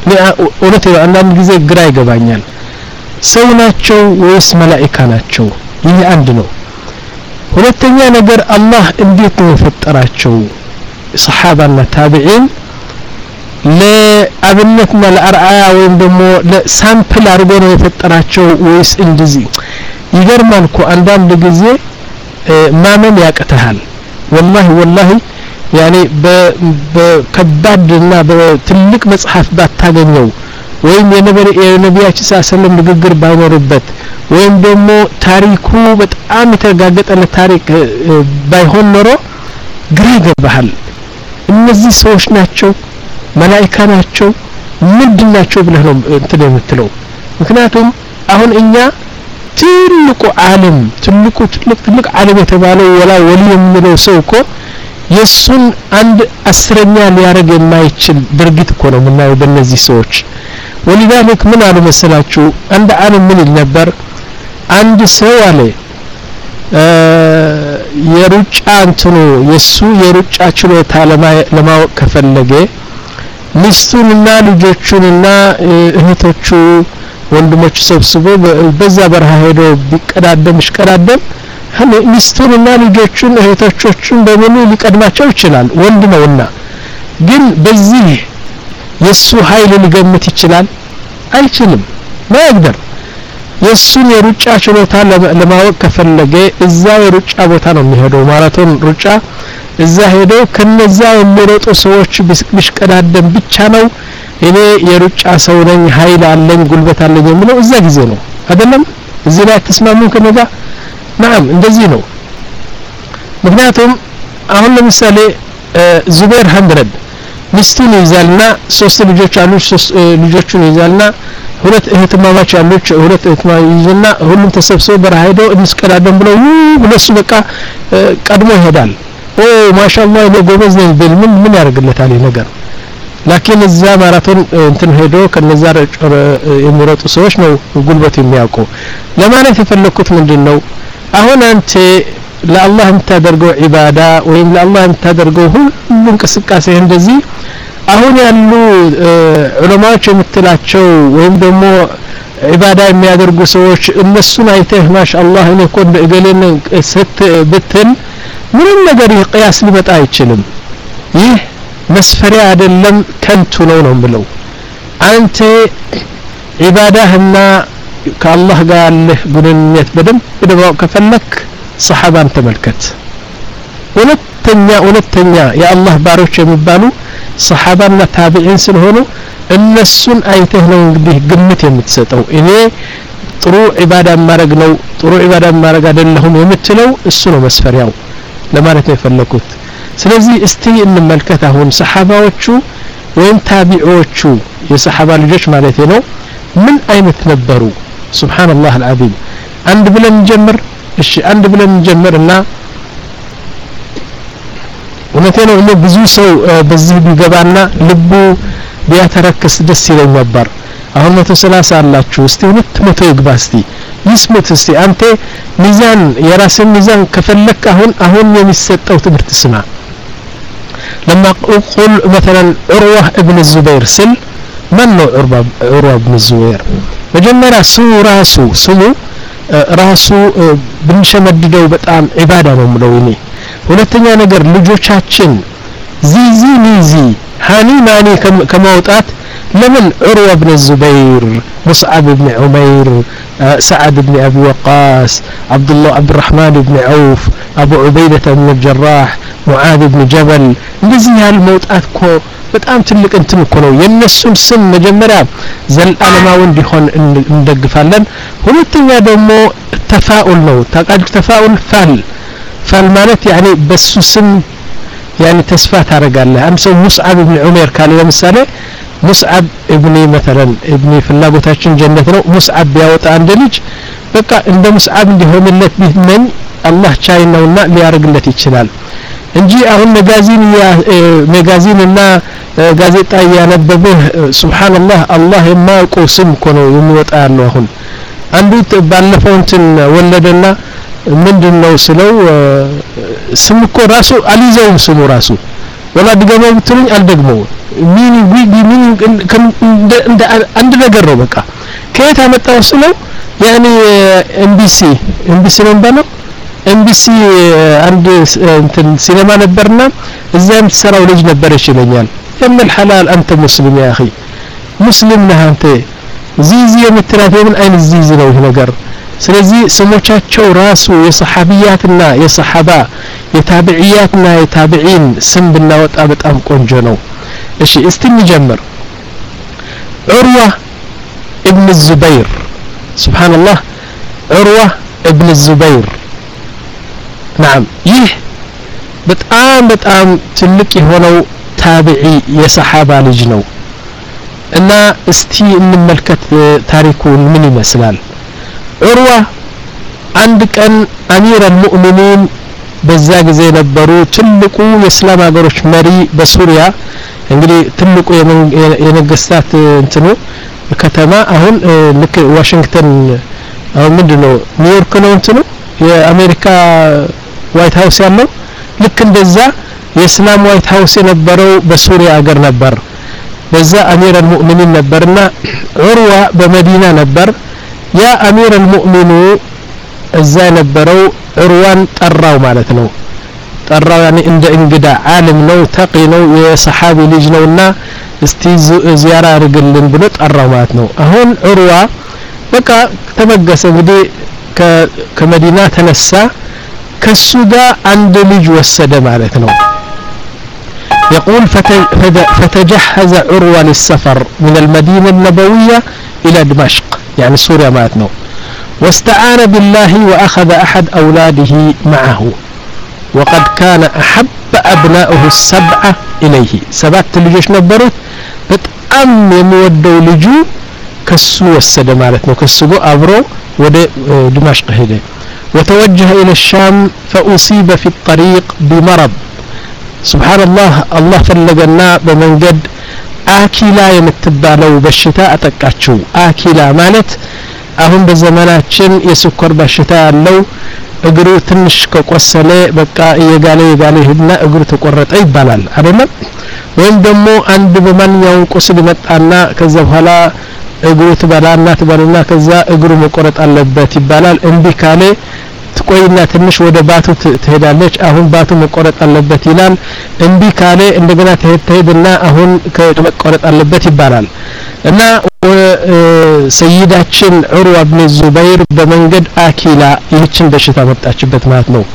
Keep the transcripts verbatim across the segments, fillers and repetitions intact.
እውነት አንዳንድ ጊዜ ግራ ይገባኛል ሰው ናቸው ወይስ መላእክት ናቸው ይሄ አንድ ነው ሁለተኛ ነገር አላህ እንዴት ነው የፈጠራቸው ሰሃባና ታቢዒን ለአብነትና ለአርአያ ወይም ደግሞ ለሳምፕል አድርጎ ነው የፈጠራቸው ወይስ እንደዚህ ይገርማል እኮ አንዳንድ ጊዜ ማመን ያቀተሃል والله والله يعني በከባድና በትልቅ መጽሐፍ ባታገኘው ወይም የነብይ የነቢያችን ሰለላሁ ንግግር ባይኖርበት ወይም ደግሞ ታሪኩ በጣም የተጋገጠለ ታሪክ ባይሆን ኖሮ ግራ ይገባሃል እነዚህ ሰዎች ናቸው መላእክት ናቸው ምንድናቸው ብለህ ነው እንትን የምትለው ምክንያቱም አሁን እኛ ትልቁ ዓለም ትልቁ ትልቅ ትልቅ ዓለም የተባለው ወላ ወሊ የምንለው ሰው እኮ የሱን አንድ አስረኛ ሊያረግ የማይችል ድርጊት እኮ ነው ምናየው በእነዚህ ሰዎች ወሊዳልክ ምን አሉ መሰላችሁ አንድ ዓለም ምን ይል ነበር አንድ ሰው አለ የሩጫ እንትኑ የሱ የሩጫ ችሎታ ለማወቅ ከፈለገ ሚስቱንና ልጆቹንና እህቶቹ ወንድሞቹ ሰብስቦ በዛ በረሃ ሄዶ ቢቀዳደም ይሽቀዳደም ሚስቱንና ልጆቹን እህቶቹን በሙሉ ሊቀድማቸው ይችላል ወንድ ነውና ግን በዚህ የሱ ኃይል ሊገምት ይችላል አይችልም ማይግደር የሱን የሩጫ ችሎታ ለማወቅ ከፈለገ እዛ የሩጫ ቦታ ነው የሚሄደው ማራቶን ሩጫ እዛ ሄዶ ከነዛ የሚሮጡ ሰዎች ቢሽቀዳደም ብቻ ነው እኔ የሩጫ ሰው ነኝ ኃይል አለኝ ጉልበት አለኝ የሚለው እዛ ጊዜ ነው አይደለም እዚህ ላይ ተስማሙ ከነጋ نعم እንደዚህ ነው ምክንያቱም አሁን ለምሳሌ ዙበይር መቶ ሚስቱን ይዛልና ሶስት ልጆች አሉት ሶስት ልጆቹን ይዛልና ሁለት እህትማማች አሉት ሁለት እህትማማች ይዘና ሁሉም ተሰብስበው በረሃ ሄደው እንስቀዳደም ብለው ሁለሱ በቃ ቀድሞ ይሄዳል ኦ ማሻአላህ ለጎበዝ ነኝ ብል ምን ምን ያደርግለታል ይሄ ነገር ላኪን እዛ ማራቶን እንትን ሄዶ ከነዛ የሚሮጡ ሰዎች ነው ጉልበት የሚያውቁ ለማለት የፈለኩት ምንድነው አሁን አንተ ለአላህ የምታደርገው ዒባዳ ወይም ለአላህ የምታደርገው ሁሉ እንቅስቃሴ እንደዚህ አሁን ያሉ ዑለማዎች የምትላቸው ወይም ደግሞ ዒባዳ የሚያደርጉ ሰዎች እነሱን አይተህ ማሻአላህ እኔ እኮ እገሌን ሰት ብትል ምንም ነገር ይቅያስ ሊመጣ አይችልም ይህ መስፈሪያ አይደለም ከንቱ ነው ነው ብለው አንተ ዒባዳህና ከአላህ ጋር ያለህ ግንኙነት በደንብ በደንብ ከፈለክ ሰሃባን ተመልከት ሁለተኛ ሁለተኛ የአላህ ባሮች የሚባሉ ሰሃባና ታቢዒን ስለሆኑ እነሱን አይተህ ነው እንግዲህ ግምት የምትሰጠው እኔ ጥሩ ዒባዳ ማድረግ ነው ጥሩ ዒባዳ ማድረግ አይደለም የምትለው እሱ ነው መስፈሪያው ለማለት ነው የፈለኩት ስለዚህ እስቲ እንመልከት አሁን ሰሃባዎቹ ወይም ታቢዒዎቹ የሰሃባ ልጆች ማለት ነው ምን አይነት ነበሩ ሱብሃንአላህ አልዓዚም አንድ ብለን እንጀምር እሺ አንድ ብለን እንጀምርና እውነቴ ነው እኔ ብዙ ሰው በዚህ ቢገባና ልቡ ቢያተረክስ ደስ ይለኝ ነበር አሁን መቶ ሰላሳ አላችሁ እስቲ ሁለት መቶ ይግባ እስቲ ይስሙት እስቲ አንተ ሚዛን የራስን ሚዛን ከፈለክ አሁን አሁን የሚሰጠው ትምህርት ስማ لما اقول مثلا عروة ابن الزبير سل من هو عروة ابن الزبير مجمرا سو راسو سمو راسو بنشمددو በጣም ዒባዳ ነው ምለው እኔ ሁለተኛ ነገር ልጆቻችን ዚዚ ኒዚ ሃኒ ማኒ ከመውጣት لمن عروة بن الزبير مصعب بن عمير سعد بن أبي وقاص عبد الله عبد الرحمن بن عوف أبو عبيدة بن الجراح معاذ بن جبل እንደዚህ ያሉ መውጣት እኮ በጣም ትልቅ እንትን እኮ ነው የነሱን ስም መጀመሪያ ዘልዓለማው እንዲሆን እንደግፋለን ሁለተኛ ደግሞ ተፋኡል ነው ታቃጅ ተፋኡል ፋል ፋል ማለት يعني በሱ ስም يعني ተስፋ ታረጋለህ አንተ ሙስዓብ ኢብኑ ዑመር ካለ ለምሳሌ ሙስዓብ ኢብኑ مثلا ኢብኑ ፍላጎታችን ጀነት ነው ሙስዓብ ያወጣ አንድ ልጅ በቃ እንደ ሙስዓብ እንዲሆንለት ቢመኝ አላህ ቻይ ነውና ሊያርግለት ይችላል እንጂ አሁን መጋዚን ያ መጋዚን እና ጋዜጣ ያነበበ ሱብሃንአላህ አላህ የማያውቀው ስም እኮ ነው የሚወጣ ያለው አሁን አንዱ ባለፈው እንትን ወለደና ምንድነው ስለው ስም እኮ ራሱ አሊዘው ስሙ ራሱ ወላ ድገመው ብትሉኝ አልደግመው ሚኒ ዊግ ሚኒ እንደ አንድ ነገር ነው በቃ ከየት አመጣው ስለው ያኒ ኤምቢሲ ኤምቢሲ ነው ባለው ኤምቢሲ አንድ እንትን ሲኔማ ነበርና እዛም ሰራው ልጅ ነበረች ይለኛል የምን ሐላል አንተ ሙስሊም ያ اخي ሙስሊም ነህ አንተ ዚዚ የምትራፈውን አይን ዚዚ ነው ይሄ ነገር ስለዚህ ስሞቻቸው ራሱ የሰሐቢያትና የሰሐባ የታቢዒያትና የታቢዒን ስም ብናወጣ በጣም ቆንጆ ነው እሺ እስቲ እንጀምር ዑርዋ ابن الزبير سبحان الله عروة ابن الزبير نعم ይህ በጣም በጣም ትልቅ የሆነው ታቢዒ የሰሐባ ልጅ ነው እና እስቲ እንመልከት ታሪኩን ምን ይመስላል ዑርዋ አንድ ቀን አሚር አልሙእሚኒን በዛ ጊዜ ነበሩ ትልቁ የእስላም ሀገሮች መሪ በሱሪያ እንግዲህ ትልቁ የነገስታት እንትኑ ከተማ አሁን ልክ ዋሽንግተን አሁን ምንድነው ኒውዮርክ ነው እንትኑ የአሜሪካ ዋይት ሃውስ ያለው ልክ እንደዛ የእስላም ዋይት ሃውስ የነበረው በሱሪያ ሀገር ነበር በዛ አሚር አልሙእሚኒን ነበርና ዑርዋ በመዲና ነበር ያ አሚር አልሙእሚኑ እዛ የነበረው ዑርዋን ጠራው ማለት ነው ጠራው ያኒ እንደ እንግዳ ዓለም ነው ተቂ ነው የሰሐቢ ልጅ ነውና እስቲ ዚያራ አድርግልን ብሎ ጠራው ማለት ነው አሁን ዑርዋ በቃ ተመገሰ እንግዲህ ከመዲና ተነሳ ከሱ ጋር አንድ ልጅ ወሰደ ማለት ነው يقول فتجهز عروة للسفر من المدينة النبوية إلى دمشق يعني سوريا ماتنو واستعان بالله وأخذ أحد أولاده معه وقد كان أحب أبنائه السبعة إليه سبعة لجوش نبروت بتأم يمودوا لجو كسو والسد مالتنا كسو أبرو ودى دمشق هدي وتوجه إلى الشام فأصيب في الطريق بمرض سبحان الله الله فلقنا بمن قد آكلا يمتبالو بالشتاء أتكاتشو آكلا مالت أهم بزماناتشن يسكر بالشتاء اللو እግሩ ትንሽ ከቆሰለ በቃ እየጋለ እየጋለ ሄድና እግሩ ተቆረጠ ይባላል አይደለም ወይም ደግሞ አንድ በማንኛውም ቁስል መጣና ከዛ በኋላ እግሩ ትበላና ትበልና ከዛ እግሩ መቆረጥ አለበት ይባላል እንዲ ካለ ትቆይና ትንሽ ወደ ባቱ ትሄዳለች አሁን ባቱ መቆረጥ አለበት ይላል እንዲ ካለ እንደገና ትሄድና አሁን ከመቆረጥ አለበት ይባላል እና ሰይዳችን ዑርዋ ኢብኑ ዙበይር በመንገድ አኪላ ይህችን በሽታ መጣችበት ማለት ነው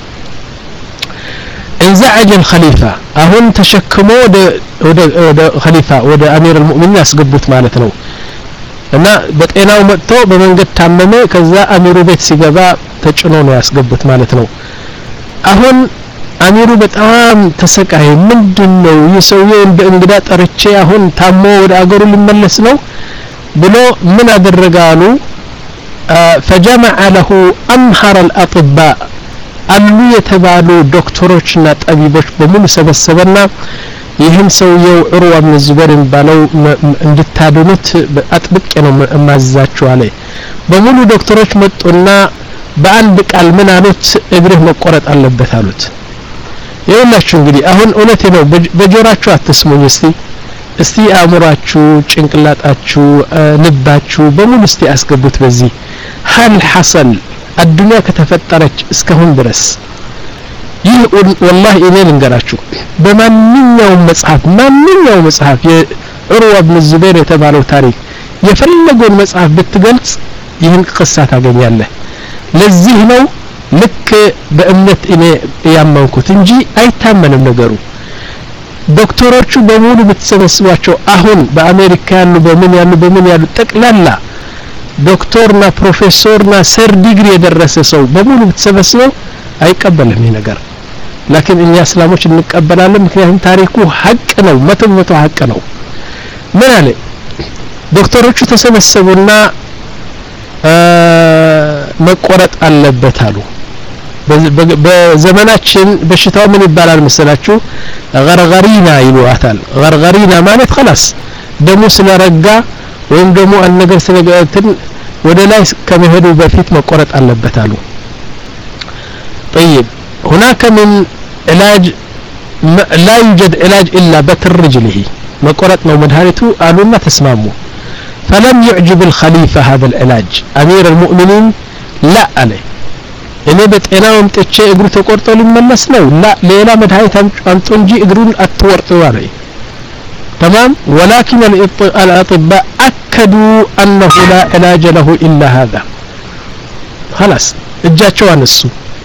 እንዘዐጀ الخليفة አሁን ተሸክሞ ወደ ወደ ወደ خليفة ወደ አሚር المؤمنين ያስገቡት ማለት ነው እና በጤናው መጥቶ በመንገድ ታመመ ከዛ አሚሩ ቤት ሲገባ ተጭኖ ነው ያስገቡት ማለት ነው አሁን አሚሩ በጣም ተሰቃየ ምንድነው የሰውየው እንደ እንግዳ ጠርቼ አሁን ታሞ ወደ አገሩ ሊመለስ ነው ብሎ ምን አደረጋሉ فجمع له أمهر الأطباء አሉ የተባሉ ዶክተሮችና ጠቢቦች በሙሉ ሰበሰበና ይህን ሰውየው ዑርዋ ኢብኑ ዙበይር ባለው እንድታድኑት አጥብቄ ነው ማዛቸው አለ በሙሉ ዶክተሮች መጡና በአንድ ቃል ምን አሉት እግርህ መቆረጥ አለበት አሉት ይኸውላችሁ እንግዲህ አሁን እውነቴ ነው በጆራችሁ አትስሙኝ እስቲ እስቲ አእምሯችሁ ጭንቅላታችሁ ልባችሁ በሙሉ እስቲ አስገቡት በዚህ هل حصل الدنيا ከተፈጠረች እስካሁን ድረስ ይህ والله እኔ ልንገራችሁ በማንኛውም መጽሐፍ ማንኛውም መጽሐፍ የዑርዋ ኢብኑ ዙበይር የተባለው ታሪክ የፈለገውን መጽሐፍ ብትገልጽ ይህን ቅሳ ታገኛለህ ለዚህ ነው ልክ በእምነት እኔ ያመንኩት እንጂ አይታመንም ነገሩ ዶክተሮቹ በሙሉ ብትሰበስቧቸው አሁን በአሜሪካ ያሉ በምን ያሉ በምን ያሉ ጠቅላላ ዶክተርና ፕሮፌሰርና ሰር ዲግሪ የደረሰ ሰው በሙሉ ብትሰበስበው አይቀበልም ይሄ ነገር لكن እኛ እስላሞች እንቀበላለን ምክንያቱም ታሪኩ ሐቅ ነው መቶ መቶ ሐቅ ነው ምን አለ ዶክተሮቹ ተሰበሰቡና መቆረጥ አለበት አሉ በዘመናችን በሽታው ምን ይባላል መሰላችሁ ገርገሪና ይሉአታል ገርገሪና ማለት خلاص ደሙ ስለረጋ ወይም ደግሞ አንድ ነገር ስለገትን ወደ ላይ ከመሄዱ በፊት መቆረጥ አለበት አሉ طيب هناك من علاج لا يوجد علاج إلا بتر رجله مقرط ነው መድኃኒቱ አሉና ተስማሙ فلم يعجب الخليفة هذا العلاج أمير المؤمنين لا عليه እኔ በጤናውም ጥቼ እግሩ ተቆርጦ ሊመለስ ነው لا ሌላ መድኃኒት አምጡ እንጂ እግሩን አትወርጡ አለኝ تمام ولكن الأطباء أكدوا أنه لا علاج له إلا هذا خلاص እጃቸው አነሱ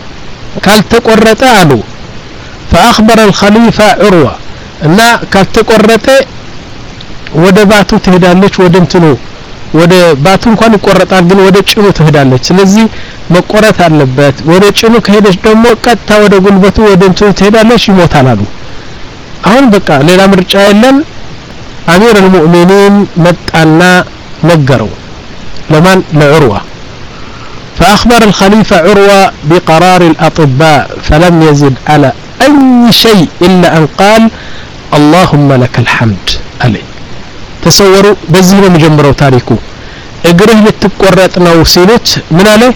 ካልተቆረጠ አሉ فأخبر الخليفة عروة እና ካልተቆረጠ ወደ ባቱ ትሄዳለች ወደ እንትኑ ወደ ባቱ እንኳን ይቆረጣል ግን ወደ ጭኑ ትሄዳለች ስለዚህ መቆረጥ አለበት ወደ ጭኑ ከሄደች ደግሞ ቀጥታ ወደ ጉልበቱ ወደ እንትኑ ትሄዳለች ይሞታል አሉ አሁን በቃ ሌላ ምርጫ የለም أمير المؤمنين متأنا نجروا لمن لعروة فأخبر الخليفة عروة بقرار الأطباء فلم يزد على أي شيء إلا أن قال اللهم لك الحمد عليه تصوروا بزينا مجمروا تاريكو اقره لتقرأتنا وسيلت من عليه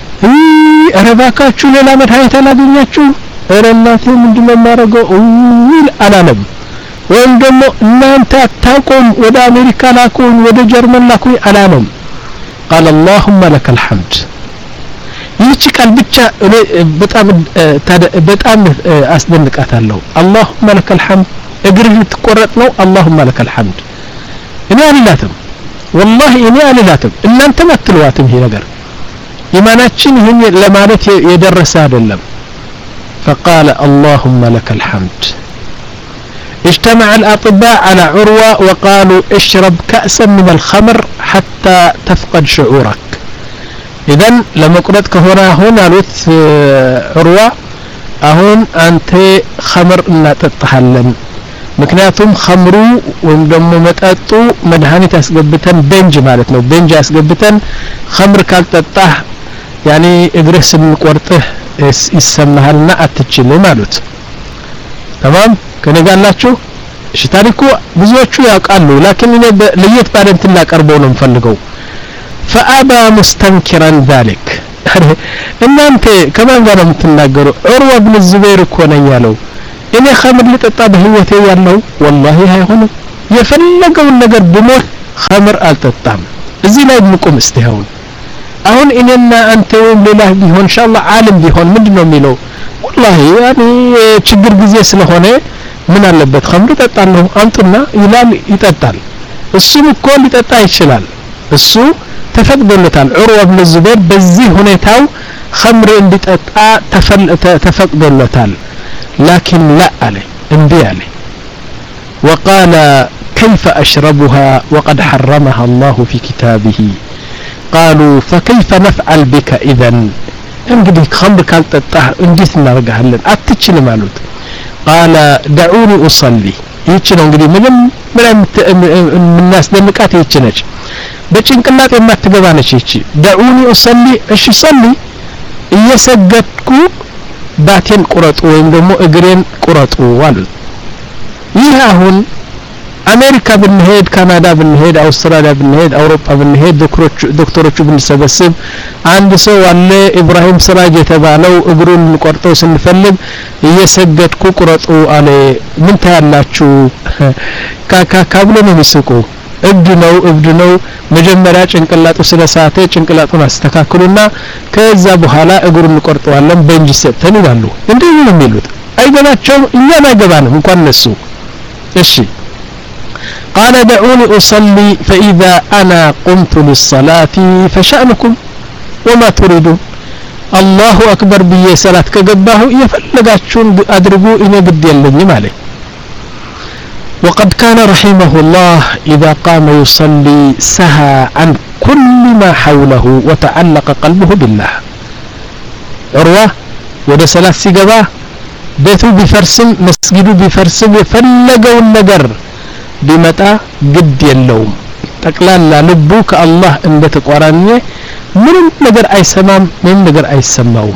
أرباكاتشو للا مدهاية لا دنياتشو أرناتي من دون ما رقوا ويل ألالم ወይም ደግሞ እናንተ አታውቁም ወደ አሜሪካ ላኩን ወደ ጀርመን ላኩኝ አላለም قال اللهم لك الحمد ይህች ቃል ብቻ በጣም በጣም አስደንቃታለሁ اللهم لك الحمد እግርህ ልትቆረጥ ነው اللهم لك الحمد እኔ አልላትም والله እኔ አልላትም እናንተም አትሏትም ይሄ ነገር ኢማናችን ይሄን ለማለት የደረሰ አይደለም فقال اللهم لك الحمد اجتمع الأطباء على عروة وقالوا اشرب كأسا من الخمر حتى تفقد شعورك إذن لما قلتك هنا هنا لوت عروة أهون أنت خمر لا تتحلم مكنياتهم خمرو وندم متأتو مدهاني تسقبتن بنج مالتنا بنج أسقبتن خمر كالتتح يعني إدرس من قرطه يسمها لنا أتتشلي مالوت تمام ከኔ ጋር ናችሁ እሺ ታሪኩ ብዙዎቹ ያውቃሉ لكن እኔ ለየት ባለ እንትን ላቀርበው ነው የምፈልገው فأبى مستنكرا ذلك እናንተ ከማን ጋር ነው የምትናገሩ ዑርዋ ብን ዙበይር እኮ ነኝ ያለው እኔ ኸምር ልጠጣ በህይወቴ ያለው والله አይሆንም የፈለገውን ነገር ብሞት ኸምር አልጠጣም እዚህ ላይ ብንቆም እስቲያውን አሁን እኔና አንተ ሌላ ቢሆን ኢንሻአላህ ዓለም ቢሆን ምንድነው የሚለው والله يعني ችግር ጊዜ ስለሆነ ምን አለበት ኸምር ጠጣለሁ አንጡና ይላል ይጠጣል እሱም እኮ ሊጠጣ ይችላል እሱ ተፈቅዶለታል ዑርዋ ብን ዙበይር በዚህ ሁኔታው ኸምር እንዲጠጣ ተፈቅዶለታል لكن لا عليه እንቢ አለ وقال كيف أشربها وقد حرمها الله في كتابه قالوا فكيف نفعل بك إذن እንግዲህ ኸምር ካልጠጣህ እንዴት እናርጋለን አትችልም አሉት قال دعوني أصلي ይህች ነው እንግዲህ ምንም ምንም ምናስደንቃት ይህች ነች በጭንቅላት የማትገባ ነች ይህች دعوني أصلي እሺ صلي እየሰገድኩ ባቴን ቁረጡ ወይም ደግሞ እግሬን ቁረጡ አሉት ይህ አሁን አሜሪካ ብንሄድ ካናዳ ብንሄድ አውስትራሊያ ብንሄድ አውሮፓ ብንሄድ ዶክተሮቹ ዶክተሮቹ ብንሰበስብ አንድ ሰው አለ ኢብራሂም ስራጅ የተባለው እግሩን ቆርጠው ስንፈልግ እየሰገድኩ ቁረጡ አለ ምን ታያላችሁ ካካብሎ ነው የሚስቁ እብድ ነው እብድ ነው መጀመሪያ ጭንቅላቱ ስለሳተ ጭንቅላቱን አስተካክሉና ከዛ በኋላ እግሩን ቆርጠዋለን በእንጂ ሰተን ይላሉ እንዴት ነው የሚሉት አይገባቸውም እኛም አይገባንም እንኳን እነሱ እሺ قال دعوني أصلي فإذا أنا قمت للصلاة فشأنكم وما تريدون الله أكبر بي صلاة كجباه يفلقاتشون أدرقوا إن قد يلني مالي وقد كان رحمه الله إذا قام يصلي سهى عن كل ما حوله وتعلق قلبه بالله عروة وده صلاة سيقباه بيته بفرسم مسجده بفرسم يفلقوا النقر ቢመጣ ግድ የለውም ጠቅላላ ልቡ ከአላህ እንደተቆራኘ ምንም ነገር አይሰማም ምንም ነገር አይሰማውም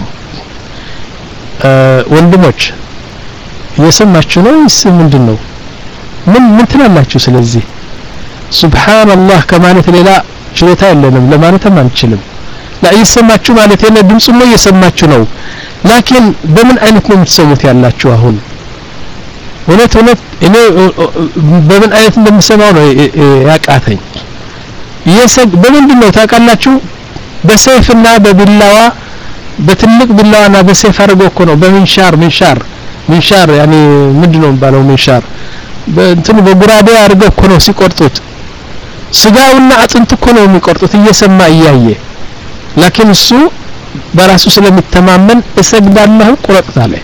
ወንድሞች እየሰማችሁ ነው እስ ምንድነው ምን ምን ትላላችሁ ስለዚህ ሱብሃንአላህ ከማለት ሌላ ችሎታ የለንም ለማለትም አንችልም لا እየሰማችሁ ማለት የለ ድምጽ ነው እየሰማችሁ ነው ላኪን በምን አይነት ነው የምትሰሙት ያላችሁ አሁን እውነት እውነት እኔ በምን አይነት እንደምሰማው ነው ያቃተኝ የሰግ በምንድነው ታውቃላችሁ በሰይፍና በቢላዋ በትልቅ ቢላዋና በሰይፍ አድርጎ እኮ ነው በሚንሻር ሚንሻር ሚንሻር يعني ምንድነው ባለው ሚንሻር በእንትን በጉራዴ አድርገው እኮ ነው ሲቆርጡት ስጋውና አጥንት እኮ ነው የሚቆርጡት እየሰማ እያየ لكن እሱ በራሱ ስለሚተማመን እሰግዳለሁ ቁረጥ አለ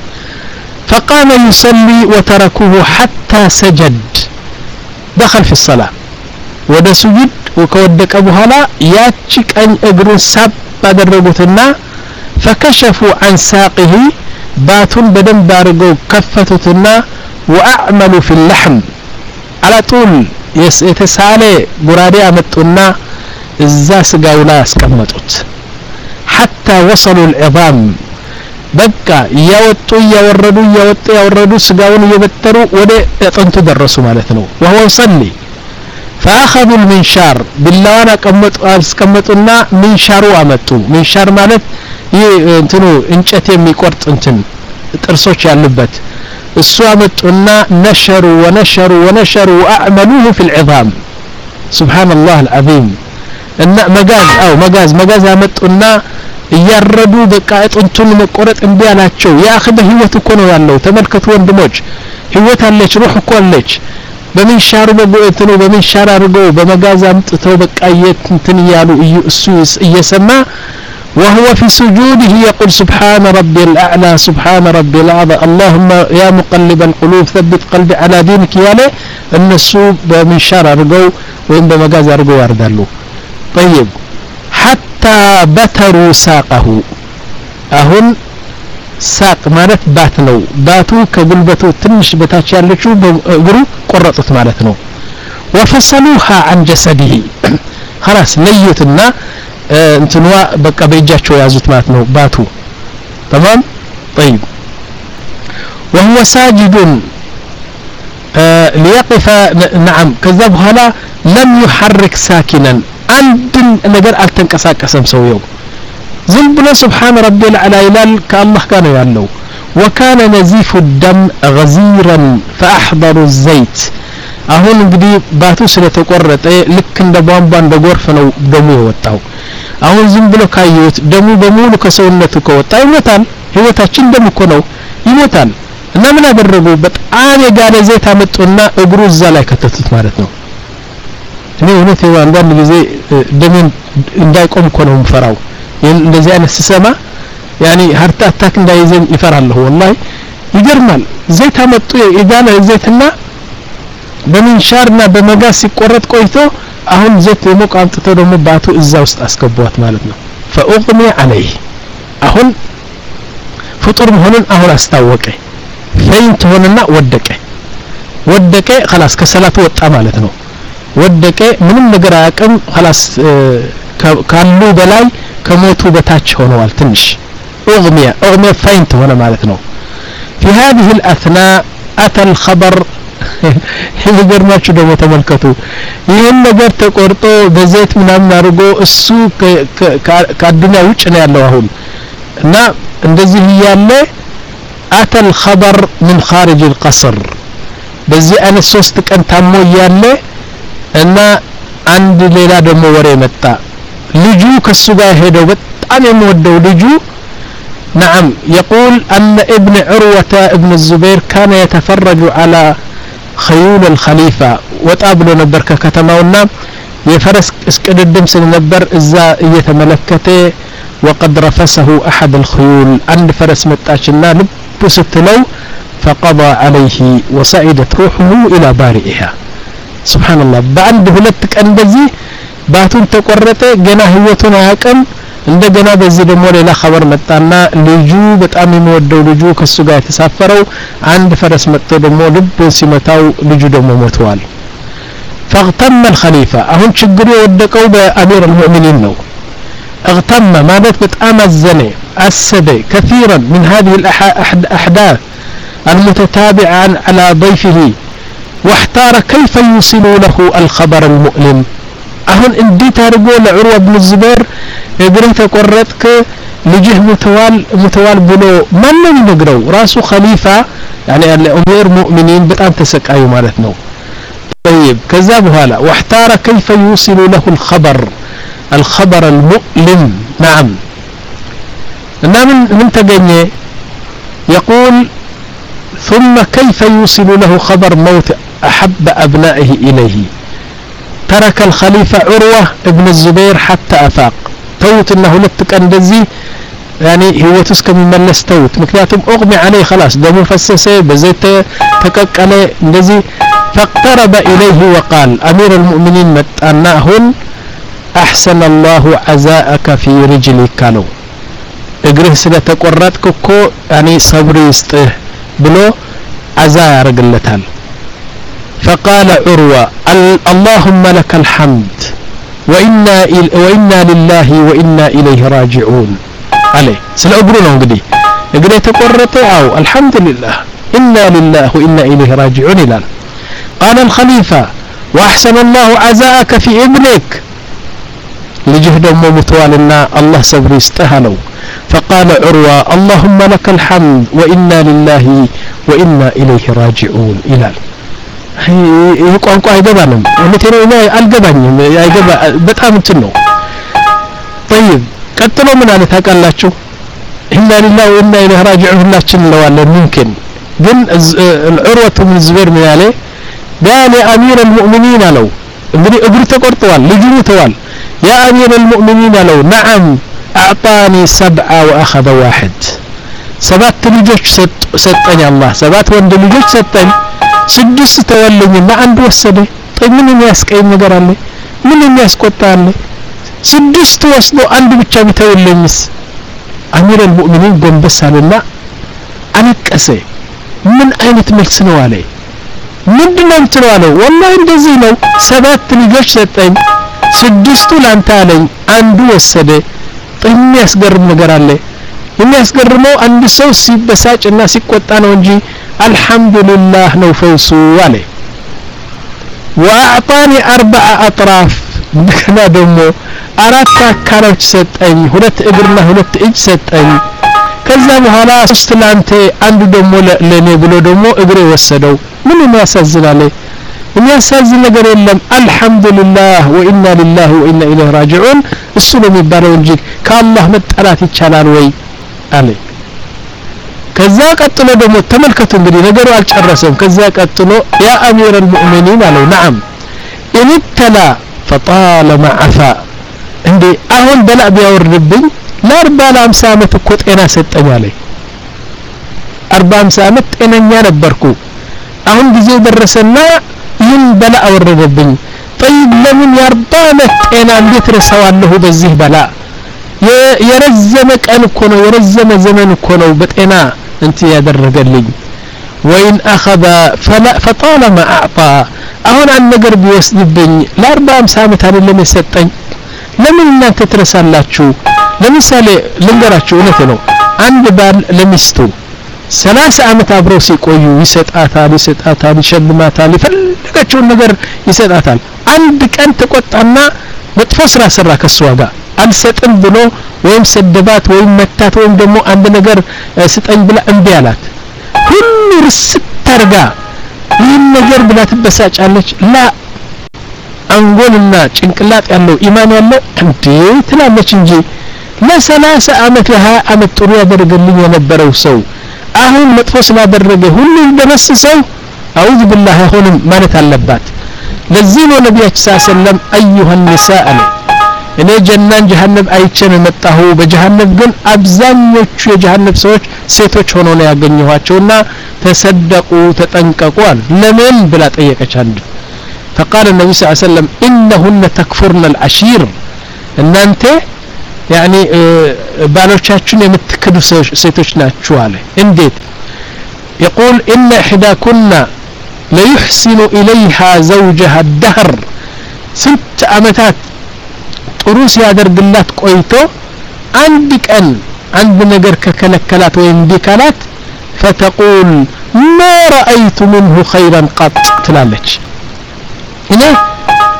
فقام يصلي وتركوه حتى سجد دخل في الصلاة ወደ ሱጁድ ከወደቀ በኋላ ያቺ ቀኝ እግሩን ሳብ አደረጉትና فكشفوا عن ساقه باتون بدن بارغو كفتتنا واعملوا في اللحم على طول يتسالي غرادي امطنا اذا سغاو لا اسقمطوت حتى وصلوا العظام بقى يوطوا يوردوا يوطوا يوردوا سغاون يبتروا وده اطنتو درسوا معناتنو وهو يصلي فاخذوا المنشار بالله قمطوا اسقمطنا منشاروا امطوا منشار ማለት እንትኑ እንጨት የሚቆርጥ እንትን ጥርሶች ያሉበት እሱ አመጡና ነሸሩ ወነሸሩ ወነሸሩ واعملوه في العظام سبحان الله العظيم እና መጋዝ አው መጋዝ መጋዝ አመጡና እያረዱ በቃ ጥንቱን መቆረጥ እንዲያላቸው ያخذ ህይወት እኮ ነው ያለው ተመልከቱ ወንድሞች ህይወት አለች ሩህ እኮ አለች በሚንሻሩ በእንትኑ በሚንሻር አድርገው በመጋዝ አምጥተው በቃ እንትን ያሉ እሱ እየሰማ وهو في سجوده يقول سبحان ربي الأعلى سبحان ربي الأعلى اللهم يا مقلب القلوب ثبت قلبي على دينك ياله النسو بمنشار أرجو وإن بمجاز أرجو أردلو طيب حتى بتروا ساقه أهون ساق مالت باتنو باتو كقلبتو تنش بتاش يالشو بقرو قرطت مالتنو وفصلوها عن جسده خلاص ليتنا انتنوا بقى بيجاچو يازوت ማለት ነው ባቱ تمام طيب وهو ساجد آه ليقف نعم كذا بኋላ لم يحرك ساكنا አንድ ነገር አልተንቀሳቀሰም ሰውየው ዝም ብሎ سبحان ربي العلى ይላል ከአላህ ጋር ነው ያለው وكان نزيف الدم غزيرا فاحضروا الزيت አሁን እንግዲህ ባቱ ስለተቆረጠ ልክ እንደ ቧንቧ እንደ ጎርፍ ነው ደሙ የወጣው አሁን ዝም ብሎ ካዩት ደሙ በሙሉ ከሰውነቱ ከወጣ ይሞታል ህይወታችን ደም እኮ ነው ይሞታል እና ምን አደረጉ በጣም የጋለ ዘይት አመጡና እግሩ እዛ ላይ ከተቱት ማለት ነው እኔ እውነት ነው አንዳንድ ጊዜ ደምን እንዳይቆም እኮ ነው ምፈራው እንደዚህ አይነት ሲሰማ يعني هارت اتاك እንዳይዘኝ ይፈራለሁ والله ይገርማል ዘይት አመጡ የጋለ ዘይትና በሚንሻርና በመጋዝ ሲቆረጥ ቆይቶ አሁን ዘይት የሞቀ አምጥተው ደግሞ ባቱ እዛ ውስጥ አስገቧት ማለት ነው فاغمي عليه አሁን ፍጡር መሆኑን አሁን አስታወቀ ፈይንት ሆነና ወደቀ ወደቀ خلاص ከሰላቱ ወጣ ማለት ነው ወደቀ ምንም ነገር አያውቅም خلاص ካሉ በላይ ከሞቱ በታች ሆነዋል ትንሽ اغمي اغمي ፈይንት ሆነ ማለት ነው في هذه الاثناء اتى الخبر ይገርማችሁ ደግሞ ተመልከቱ ይሄን ነገር ተቆርጦ በዘይት ምናምን አድርጎ እሱ ከአዱኛ ውጭ ነው ያለው አሁን እና እንደዚህ ያለ اتى الخبر من خارج القصر በዚህ አይነት ሶስት ቀን ታሞ ያለ እና አንድ ሌላ ደግሞ ወሬ መጣ ልጁ ከሱ ጋር ሄደው በጣም የሚወደው ልጁ نعم يقول أن ابن عروة ابن الزبير كان يتفرج على خيول الخليفة وطابلو نبر ككتماونا يفرس اسكددم سنبر إذا يتملكته وقد رفسه أحد الخيول عند فرس متاشنا لبست له فقضى عليه وصعدت روحه إلى بارئها سبحان الله بعد هلتك أندزي باتون تقرته جنا هوتنا هكذا እንደገና በዚህ ደግሞ ሌላ خبر መጣና ልጁ በጣም የሚወደው ልጁ ከሱ ጋር ተሳፈረው አንድ ፈረስ መጥቶ ደግሞ ልብ ሲመታው ልጁ ደግሞ ሞቷል فاغتم الخليفة አሁን ችግሩ የወደቀው በአሚር المؤمنين ነው اغتم ማለት በጣም አዘነ አሰበ كثيرا من هذه الأحداث المتتابعة على ضيفه واحتار كيف يوصل له الخبر المؤلم አሁን እንዴት አድርጎ ለዑርዋ ኢብኑ ዙበይር እግሬ ተቆረጥክ ልጅህ ሙተዋል ሙተዋል ብሎ ማን ነው የሚነግረው? ራሱ ኸሊፋ يعني الأمير مؤمنين በጣም ተሰቃዩ ማለት ነው። طيب ከዛ በኋላ واحتار كيف يوصل له الخبر الخبر المؤلم نعم እና ምን ምን ተገኘ يقول ثم كيف يوصل له خبر موت أحب أبنائه إليه ترك الخليفة عروة ابن الزبير حتى أفاق توت إنه لتك أندزي يعني هو تسكن من لستوت مكنياتهم أغمي عليه خلاص دمه فسسه بزيت تكك عليه اندزي فاقترب إليه وقال أمير المؤمنين متأناهن أحسن الله عزاءك في رجلك كانوا اقره سنة تقررتك كو يعني صبري استه بلو عزاء رجلتان فقال عروة اللهم لك الحمد وإنا, وإنا لله وإنا إليه راجعون عليه سلأقرونه انقدي اقري تقررت أو الحمد لله إنا لله وإنا إليه راجعون إلان قال الخليفة وأحسن الله عزاءك في ابنك لجهد أمه متوالنا الله صبري استهلوا فقال عروة اللهم لك الحمد وإنا لله وإنا إليه راجعون إلان ይሄ ቋንቋ አይገባንም እነቴ ነው አልገባኝም አይገባ በጣም እንትን ነው طيب ቀጥሎ ምን አለ ታውቃላችሁ إنا لله وإنا إليه راجعون ሁላችን እንለዋለን ممكن ግን العروة بن الزبير ምን ያለ قال يا أمير المؤمنين አለው እንግዲህ እግሩ ተቆርጧል ልጁ ተዋል يا أمير المؤمنين አለው نعم أعطاني سبعة وأخذ واحد ሰባት ልጆች ሰጠኝ አላህ ሰባት ወንድ ልጆች ሰጠኝ ስድስት ተወለኝና አንድ ወሰደ ምን የሚያስቀይም ነገር አለ ምን የሚያስቆጣ አለ ስድስት ወስዶ አንድ ብቻ ቢተወለኝስ አሚር አልሙእሚኒን ጎንበሳልና አለቀሰ ምን አይነት መልስ ነው አለ ምንድነው እንትለው አለ والله እንደዚህ ነው ሰባት ልጆች ሰጠኝ ስድስቱ ላንተ አለኝ አንዱ ወሰደ የሚያስገርም ነገር አለ የሚያስገርመው አንድ ሰው ሲበሳጭና ሲቆጣ ነው እንጂ አልহামዱሊላህ ነው ፈውሱ አለ واعطاني اربع اطراف እንደገና ደግሞ አራት አካሎች ሰጠኝ ሁለት እግርና ሁለት እጅ ሰጠኝ ከዛ በኋላ ሶስት ላንተ አንዱ ደግሞ ለኔ ብሎ ደግሞ እግሬ ወሰደው ምን የሚያሳዝናል የሚያሳዝን ነገር የለም አልহামዱሊላህ ወኢና ሊላሂ ወኢና ኢለይሂ ራጂዑን እሱ ነው የሚባለው እንጂ ከአላህ መጣላት ይቻላል ወይ አለ ከዛ ቀጥሎ ደግሞ ተመልከቱ እንግዲህ ነገሩ አልጨረሰም ከዛ ቀጥሎ ያ አሚር المؤمنين አለው نعم ان ابتلى فطالما عفا እንዴ አሁን በላ ቢያወርድብኝ ለአርባ ለአምሳ ዓመት እኮ ጤና ሰጠኝ አለ አርባ አምሳ ዓመት ጤነኛ ነበርኩ አሁን ጊዜው ደረሰና ይህን በላ አወረደብኝ طيب ለምን የአርባ ዓመት ጤና እንዴት ረሳዋለሁ በዚህ በላ የረዘመ ቀን እኮ ነው የረዘመ ዘመን እኮ ነው በጤና እንት ያደረገልኝ وين اخذ فلا فطالما اعطى አሁን አንድ ነገር ቢወስድብኝ ለአርባ አምሳ ዓመት አይደለም የሰጠኝ ለምን እናንተ ትረሳላችሁ ለምሳሌ ልንገራችሁ እውነት ነው አንድ ባል ለሚስቱ ሰላሳ ዓመት አብረው ሲቆዩ ይሰጣታል ይሰጣታል ይሸልማታል ይፈልጋቸውን ነገር ይሰጣታል አንድ ቀን ተቆጣና መጥፎ ስራ ሰራ ከሷ ጋር አልሰጥም ብሎ ወይም ሰደባት ወይም መታት ወይም ደግሞ አንድ ነገር ስጠኝ ብላ እምቢ አላት ሁሉ ርስት ታርጋ ይህን ነገር ብላ ትበሳጫለች ላ አንጎልና ጭንቅላት ያለው ኢማን ያለው እንዴ ትላለች እንጂ ለሰላሳ ዓመት ለሃያ ዓመት ጥሩ ያደርግልኝ የነበረው ሰው አሁን መጥፎ ስላደረገ ሁሉ እንደመስሰው አውዝ ቢላህ አይሆንም ማለት አለባት ለዚህ ነው ነብያችን ሰለላሁ ዐለይሂ ወሰለም አዩሃ النساء አለ እኔ ጀናን ጀሃነም አይቼን መጣሁ በጀሃነም ግን አብዛኞቹ የጀሃነም ሰዎች ሴቶች ሆነው ነው ያገኘኋቸውና ተሰደቁ ተጠንቀቁ ለምን ብላ ጠየቀች አንድ فقال النبي صلى الله عليه وسلم إنهن تكفرن العشير ان انت يعني بالوچاچون የምትከዱ ሴቶች ናችሁ አለ እንዴት يقول ان احداكن لا يحسن اليها زوجها الدهر ست አመታት ጥሩ ሲያደርግላት ቆይቶ አንድ ቀን አንድ ነገር ከከለከላት ወይ እንዲካላት فتقول ما رأيت منه خيرا قط ትላለች እኔ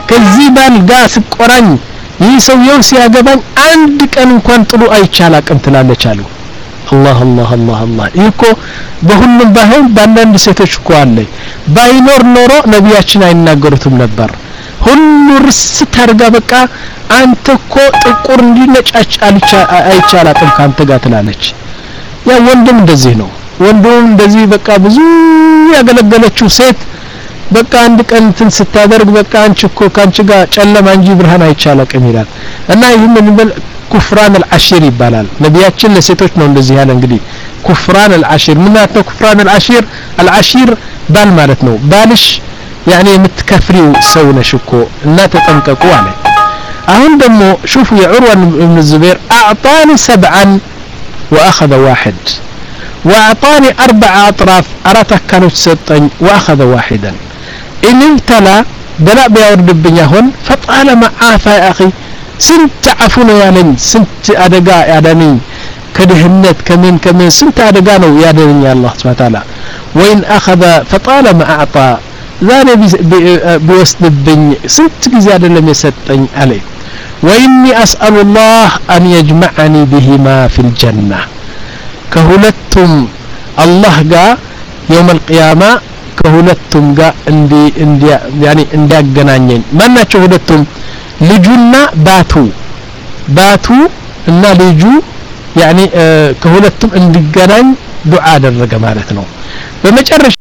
ከዚህ ባል ጋር ስቆራኝ ይህ ሰውየው ሲያገባኝ አንድ ቀን እንኳን ጥሉ አይቻላቅም ትላለች አሉ አላህ አላህ አላህ አላህ ይኮ በሁሉም ባይሆን ባንዳንድ ሴቶች እኮ አለ ባይኖር ኖሮ ነቢያችን አይናገሩትም ነበር ሁሉ ርስ ታርጋ በቃ አንተ እኮ ጥቁር እንዲነጫጭ አይቻላቅም ካንተ ጋር ትላለች ያ ወንድም እንደዚህ ነው ወንዱም እንደዚህ በቃ ብዙ ያገለገለችው ሴት በቃ አንድ ቀን እንትን ስታደርግ በቃ አንቺ እኮ ካንቺ ጋር ጨለማ እንጂ ብርሃን አይቻላቅም ይላል እና ይሄን ምን ኩፍራን العشير ይባላል ነቢያችን ለሴቶች ነው እንደዚህ ያለ እንግዲህ ኩፍራን العشير ምን ማለት ነው ኩፍራን العشير العشير ባል ማለት ነው ባልሽ يعني የምትከፍሪው ሰው ነሽ እኮ እና ተጠንቀቁ አለ አሁን ደግሞ شوفوا يا عروة بن الزبير اعطاني سبعا واخذ واحد واعطاني اربع اطراف ارات كانوا تسطኝ واخذ واحدا ان ابتلى بلا بيوردብኝ አሁን فطالما عافى يا اخي ስንት አፉ ነው ያለኝ ስንት አደጋ ያዳነኝ ከድህነት ከምን ከምን ስንት አደጋ ነው ያዳነኝ አላህ Subhanahu Wa Ta'ala وين اخذ فطالما اعطى ዛሬ ቢወስድብኝ ስንት ጊዜ አይደለም የሰጠኝ አለ واني اسال الله ان يجمعني بهما في الجنه ከሁለቱም አላህ ጋር يوم القيامه ከሁለቱም ጋር እንዲ እንዲ ያኒ እንዲያገናኘኝ ማናቸው ሁለቱም ልጁና ባቱ ባቱ እና ልጁ ያኒ ከሁለቱም እንዲገናኝ ዱዓ አደረገ ማለት ነው በመጨረሻ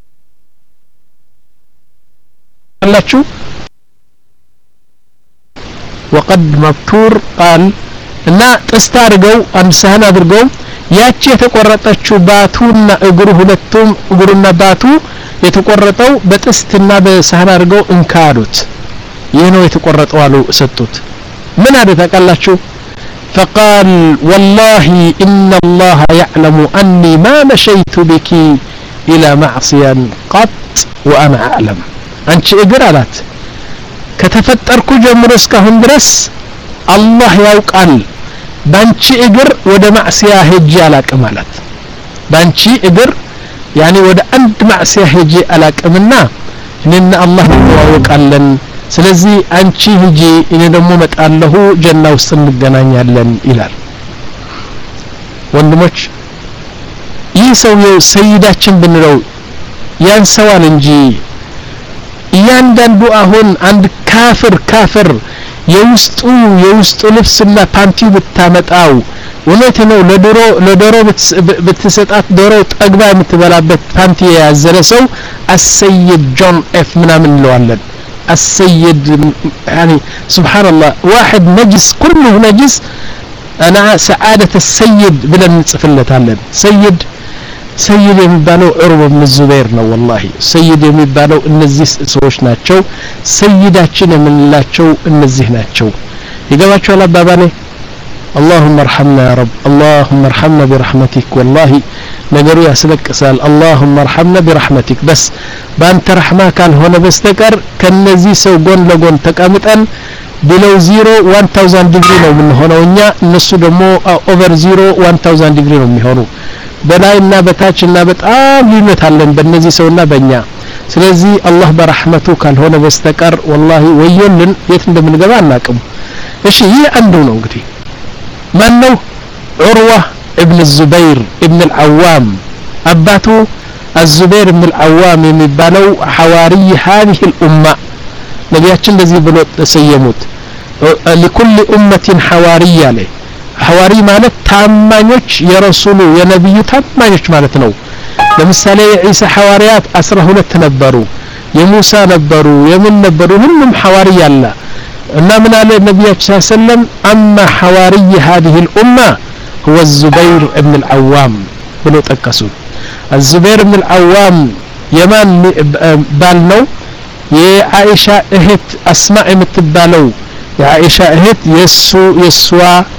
አላችሁ وقد مبتور قال እና ጥስት አድርገው አንድ ሳህን አድርገው ያቺ የተቆረጠችው ባቱና እግሩ ሁለቱም እግሩና ባቱ የተቆረጠው በጥስትና በሳህን አድርገው እንካዱት ይሄ ነው የተቆረጠው አሉ ሰጡት ምን አደ ተቀላችሁ فقال والله ان الله يعلم اني ما مشيت بك الى معصيه قط وانا اعلم አንቺ እግር አላት ከተፈጠርኩ ጀምሮ እስካሁን ድረስ አላህ ያውቃል ባንቺ እግር ወደ ማዕሲያ ሄጄ አላቅም ማለት ባንቺ እግር يعني ወደ አንድ ማዕሲያ ሄጄ አላቅምና እኔና አላህ እንተዋወቃለን ስለዚህ አንቺ ሂጂ እኔ ደግሞ መጣለሁ ጀና ውስጥ እንገናኛለን ይላል ወንድሞች ይህ ሰው ሰይዳችን ብንለው ያንሰዋል እንጂ ያንዳንዱ አሁን አንድ ካፍር ካፍር የውስጡ የውስጡ ልብስና ፓንቲው ብታመጣው ወለተ ነው ለዶሮ ለዶሮ ብትሰጣት ዶሮ ጠግባ የምትበላበት ፓንቲ ያዘለ ሰው السيد جون اف ምናምን እንለዋለን السيد يعني سبحان الله واحد نجس كله نجس انا سعاده السيد بلا نصفلታለን سيد سيد የሚባለው ዑርወ ብን ዙበይር ነው والله سيد የሚባለው እነዚህ ሰዎች ናቸው ሰይዳችን የምንላቸው እነዚህ ናቸው ይገባቸዋል አባባኔ اللهم ارحمنا يا رب اللهم ارحمنا برحمتك والله ነገሩ ያስለቅሳል اللهم ارحمنا برحمتك بس በአንተ ረህማ ካልሆነ በስተቀር ከነዚህ ሰው ጎን ለጎን ተቀምጠን below zero one thousand ዲግሪ ነው የምንሆነው እኛ እነሱ ደግሞ over zero one thousand ዲግሪ ነው የሚሆነው በላይና በታችና በጣም ልዩነት አለን በእነዚህ ሰውና በእኛ ስለዚህ አላህ በረህመቱ ካልሆነ በስተቀር والله ወየልን የት እንደምንገባ አናቅም እሺ ይህ አንዱ ነው እንግዲህ ማን ነው ዑርዋ ابن الزبير ابن العوام አባቱ الزبير ابن العوام የሚባለው حواري هذه الامه ነቢያችን እንደዚህ ብሎ ተሰየሙት لكل امه حواري له حواري ማለት ታማኞች የረሱሉ የነብዩ ታማኞች ማለት ነው ለምሳሌ ኢሳ ሐዋሪያት አስራ ሁለት ነበሩ የሙሳ ነበሩ የምን ነበሩ ሁሉም ሐዋሪ ያለ እና ምን አለ ነብያችን ሰለም اما حواري هذه الامه هو الزبير ابن العوام ብሎ ጠቀሱ الزبير ابن العوام የማን ባል ነው የአኢሻ እህት አስማ የምትባለው የአኢሻ እህት የሱ የሷ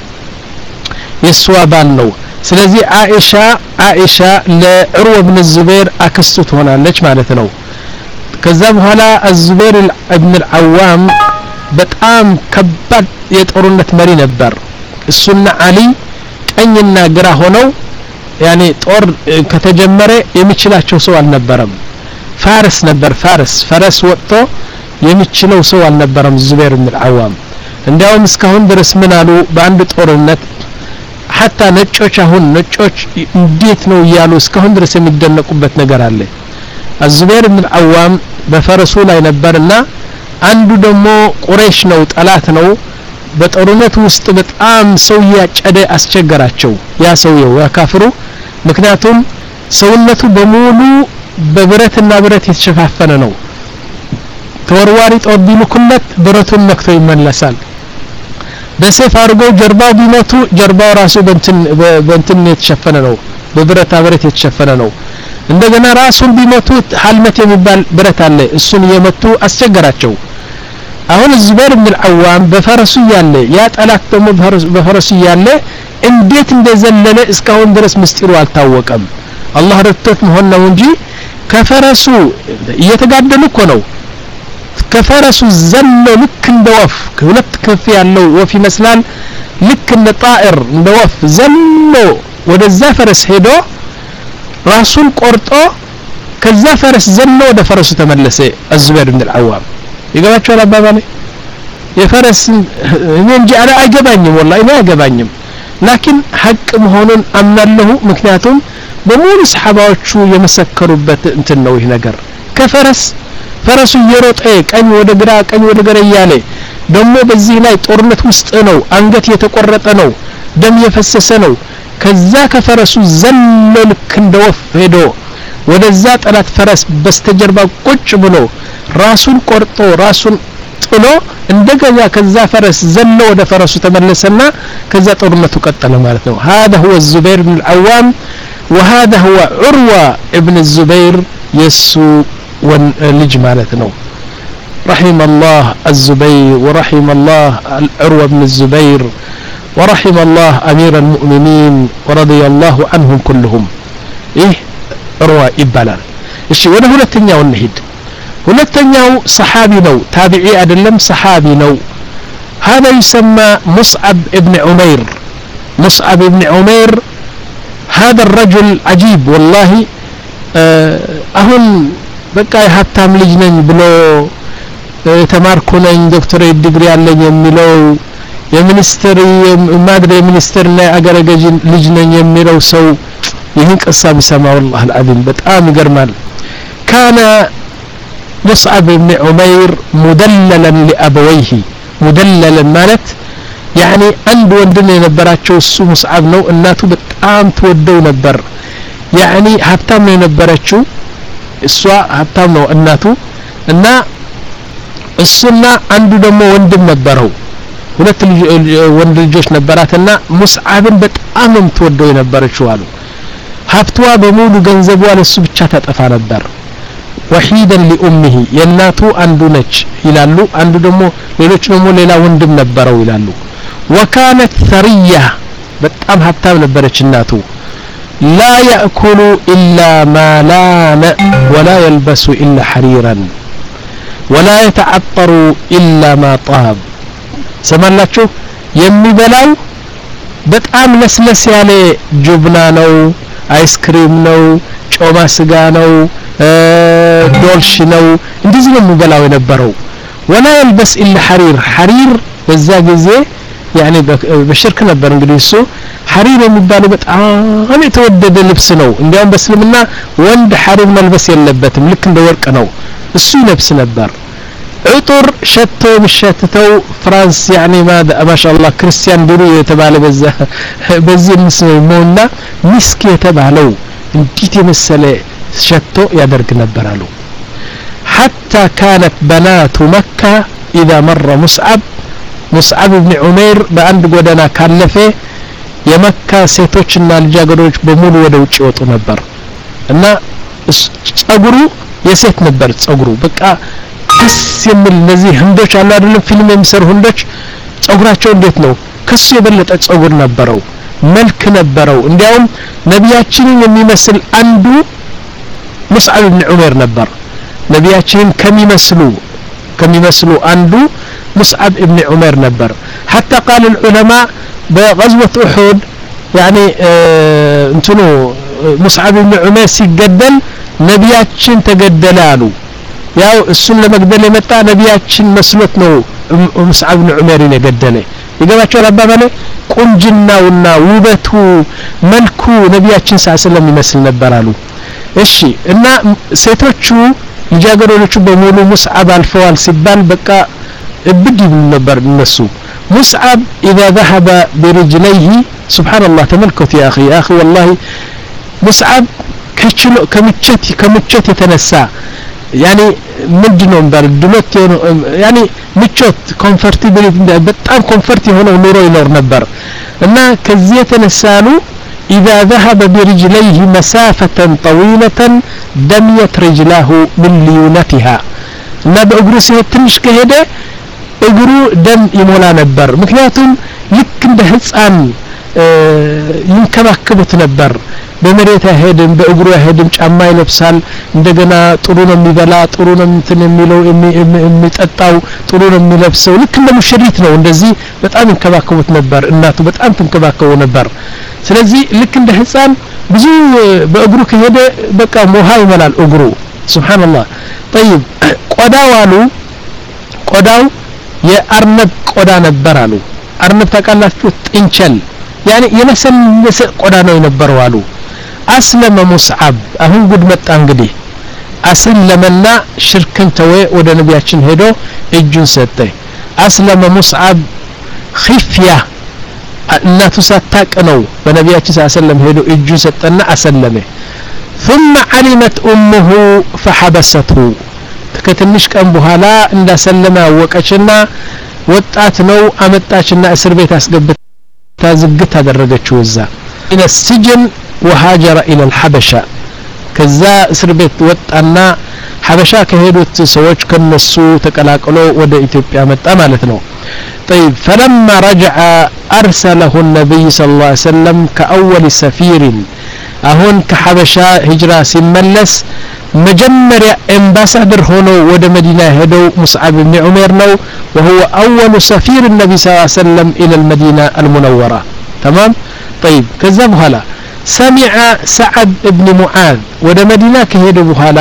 የሷ ባል ነው ስለዚህ አኢሻ አኢሻ ለዑርወ ብን ዙበይር አክስቱ ትሆናለች ማለት ነው ከዛ በኋላ الزبير ابن العوام በጣም ከባድ የጦርነት መሪ ነበር እሱና አሊ ቀኝና ግራ ሆነው ያኔ ጦር ከተጀመረ የሚችላቸው ሰው አልነበረም ፋርስ ነበር ፋርስ ፈረስ ወጥቶ የሚችለው ሰው አልነበረም ዙበይር ኢብኑ አልዓዋም እንዲያውም እስካሁን ድረስ ምን አሉ በአንድ ጦርነት حتى ነጮች አሁን ነጮች እንዴት ነው ያሉ እስካሁን ድረስ የሚደነቁበት ነገር አለ الزبير بن العوام በፈረሱ ላይ ነበርና አንዱ ደግሞ ቁረይሽ ነው ጠላት ነው በጦርነቱ ውስጥ በጣም ሰው ያጨደ አስቸገራቸው ያ ሰውየው ያካፍሩ ምክንያቱም ሰውነቱ በሙሉ በብረትና ብረት የተሸፋፈነ ነው ተወርዋሪ ጦር ቢልኩለት ብረቱን ነክቶ ይመለሳል በሰይፍ አርጎ ጀርባው ቢመቱ ጀርባው ራሱ በእንትን በእንትን የተሸፈነ ነው በብረታ ብረት የተሸፈነ ነው እንደገና ራሱን ቢመቱት ሐልመት የሚባል ብረት አለ እሱን የመቱ አስቸገራቸው አሁን ዙበይር ኢብኑ አልዓዋም በፈረሱ ያለ ያ ጠላት ደግሞ በፈረሱ ያለ እንዴት እንደዘለለ እስካሁን ድረስ ምስጢሩ አልታወቀም አላህ ረድቶት መሆን ነው እንጂ ከፈረሱ እየተጋደሉ እኮ ነው ከፈረሱ ዘሎ ልክ እንደ ወፍ ሁለት ክንፍ ያለው ወፍ ይመስላል ልክ እንደ ጣኢር እንደ ወፍ ዘሎ ወደዛ ፈረስ ሄዶ ራሱን ቆርጦ ከዛ ፈረስ ዘሎ ወደ ፈረሱ ተመለሰ الزبير بن العوام ይገባቸዋል አባባሌ የፈረስ እኔ እንጂ አላ አይገባኝም والله እኔ አይገባኝም لكن ሐቅ መሆኑን አምናለሁ ምክንያቱም በሙሉ ሰሃባዎቹ የመሰከሩበት እንትን ነው ይሄ ነገር ከፈረስ ፈረሱ እየሮጠ ቀኝ ወደ ግራ ቀኝ ወደ ግራ እያለ ደግሞ በዚህ ላይ ጦርነት ውስጥ ነው አንገት የተቆረጠ ነው ደም የፈሰሰ ነው ከዛ ከፈረሱ ዘሎ ልክ እንደ ወፍ ሄዶ ወደዛ ጠላት ፈረስ በስተጀርባ ቁጭ ብሎ ራሱን ቆርጦ ራሱን ጥሎ እንደገና ከዛ ፈረስ ዘሎ ወደ ፈረሱ ተመለሰና ከዛ ጦርነቱ ቀጠለ ማለት ነው هذا هو الزبير بن العوام وهذا هو عروة ابن الزبير يسو واللج مالتنا رحم الله الزبير ورحم الله عروة بن الزبير ورحم الله أمير المؤمنين ورضي الله عنهم كلهم إيه عروة إبالان الشيء وده هلتنيا والنهيد هلتنيا صحابي نو تابعي أدلم صحابي نو هذا يسمى مصعب ابن عمير مصعب ابن عمير هذا الرجل عجيب والله أهل በቃ የሀብታም ልጅ ነኝ ብሎ ተማርኩ ነኝ ዶክተሬት ዲግሪ አለኝ የሚለው የሚኒስትሪ ማድሬ ሚኒስትር ላይ አገረ ገዥ ልጅ ነኝ የሚለው ሰው ይህን ቅሳ ቢሰማ والله العظيم በጣም ይገርማል كان مصعب بن عمير مدللا لأبويه مدللا ማለት يعني አንድ ወንድም የነበራቸው እሱ ሙስዓብ ነው እናቱ በጣም ተወደው ነበር يعني ሀብታም ነው የነበረችው እሷ ሀብታም ነው እናቱ እና እሱና አንዱ ደግሞ ወንድም ነበረው ሁለት ወንድ ልጆች ነበራትና ሙስዓብን በጣም የምትወደው የነበረችው አሉ ሀብቷ በሙሉ ገንዘቧ ለሱ ብቻ ተጠፋ ነበር وحيدا لأمه የእናቱ አንዱ ነች ይላሉ አንዱ ደግሞ ሌሎች ደግሞ ሌላ ወንድም ነበረው ይላሉ وكانت ثرية በጣም ሀብታም ነበረች እናቱ لا يأكل إلا ما لان ولا يلبس إلا حريرا ولا يتعطر إلا ما طاب سمعلاችሁ የሚበላው በጣም ለስለስ ያለ ጁብና ነው አይስክሪም ነው ጮማ ስጋ ነው ዶልሽ ነው እንደዚህ ነው የሚበላው የነበረው ولا يلبس إلا حرير حرير በዛ ጊዜ يعني በሽርክ ነበር እንግዲህ እሱ حرير የሚባለው በጣም የተወደደ ልብስ ነው እንዲያውም በእስልምና ወንድ حرير መልበስ የለበትም ልክ እንደ ወርቅ ነው እሱ ይለብስ ነበር عطر شتو مشتتو فرانس يعني ما شاء الله كريستيان دورو يتبالي بزا بزي المسلمونا مسك يتبالو انتيت يمسل شتو يدرق نبرالو حتى كانت بنات مكة إذا مر مصعب مصعب بن عمير بأند قدنا كالفه يمكة سيتوشنا الجاقروش بمولو ودوش يوطو نبر انا تصغرو يسيت نبر تصغرو بقى ደስ የሚል እነዚህ ህንዶች አሉ አይደለም ፊልም የሚሰሩ ህንዶች ጸጉራቸው እንዴት ነው ከሱ የበለጠ ጸጉር ነበረው መልክ ነበረው እንዲያውም ነቢያችንን የሚመስል አንዱ ሙስዓብ ኢብኑ ዑመር ነበር ነቢያችንን ከሚመስሉ ከሚመስሉ አንዱ ሙስዓብ ኢብኑ ዑመር ነበር حتى قال العلماء بغزوة أحد يعني እንትኑ ሙስዓብ ኢብኑ ዑመር ሲገደል ነቢያችን ተገደላሉ ያው እሱን ለመግደል የመጣ ነቢያችን መስሎት ነው ሙስዓብ ብን ዑመር የገደለ ይገባቸዋል አባባሌ ቁንጅናውና ውበቱ መልኩ ነቢያችን ሰለላሁ ይመስል ነበር አሉ እሺ እና ሴቶቹ ልጃገረዶቹ በሙሉ ሙስዓብ አልፈዋል ሲባል በቃ እብድ ይብሉ ነበር እነሱ ሙስዓብ اذا ذهب برجليه سبحان الله ተመልከቱ يا اخي يا اخي والله ሙስዓብ ከችሎ ከመቸት ከመቸት የተነሳ يعني ምንድነው እንባል ድሎት يعني ምቾት ኮምፎርታቢሊቲ በጣም ኮምፎርት የሆነው ኑሮ ይኖር ነበር እና ከዚህ የተነሳሉ اذا ذهب برجليه مسافه طويله دميت رجلاه من ليونتها እና በእግሩ ሲሄድ ትንሽ ከሄደ እግሩ ደም ይሞላ ነበር ምክንያቱም ልክ እንደ ህፃን ይንከባከቡት ነበር በመሬት አይሄድም በእግሩ አይሄድም ጫማ ይለብሳል እንደገና ጥሩ ነው የሚበላ ጥሩ ነው እንትን የሚለው የሚጠጣው ጥሩ ነው የሚለብሰው ልክ እንደ ሙሽሪት ነው እንደዚህ በጣም ይንከባከቡት ነበር እናቱ በጣም ትንከባከቡ ነበር ስለዚህ ልክ እንደ ህፃን ብዙ በእግሩ ከሄደ በቃ ሞሃ ይመላል እግሩ ሱብሃንአላህ طيب ቆዳው አሉ ቆዳው የአርነብ ቆዳ ነበር አሉ አርነብ ታውቃላችሁ ጥንቸል يعني የነሰነሰ ቆዳ ነው የነበረው አሉ አስለመ ሙስዓብ አሁን ጉድ መጣ እንግዲህ አስለመና ሽርክን ተወ ወደ ነቢያችን ሄዶ እጁን ሰጠ አስለመ ሙስዓብ خفية እናቱ ሳታቅ ነው በነቢያችን ሰለላሁ ሄዶ እጁን ሰጠና አሰለመ ثم علمت امه فحبسته ከትንሽ ቀን በኋላ እንዳሰለመ አወቀችና ወጣት ነው አመጣችና እስር ቤት አስገብታ ታዝግት አደረገችው እዛ ኢነ السجن وهاجر الى الحبشه ከዛ እስር ቤት ወጣና ሐበሻ ከሄዱት ሰዎች ከነሱ ተቀላቅሎ ወደ ኢትዮጵያ መጣ ማለት ነው طيب فلما رجع ارسله النبي صلى الله عليه وسلم كاول سفير አሁን ከሐበሻ ሂጅራ ሲመለስ መጀመሪያ ኤምባሳደር ሆኖ ወደ መዲና ሄደው ሙስዓብ ኢብኑ ዑመር ነው وهو اول سفير النبي صلى الله عليه وسلم الى المدينه المنوره تمام طيب كذا بحالا سمع سعد ابن معاذ ወደ መዲና ከሄደ በኋላ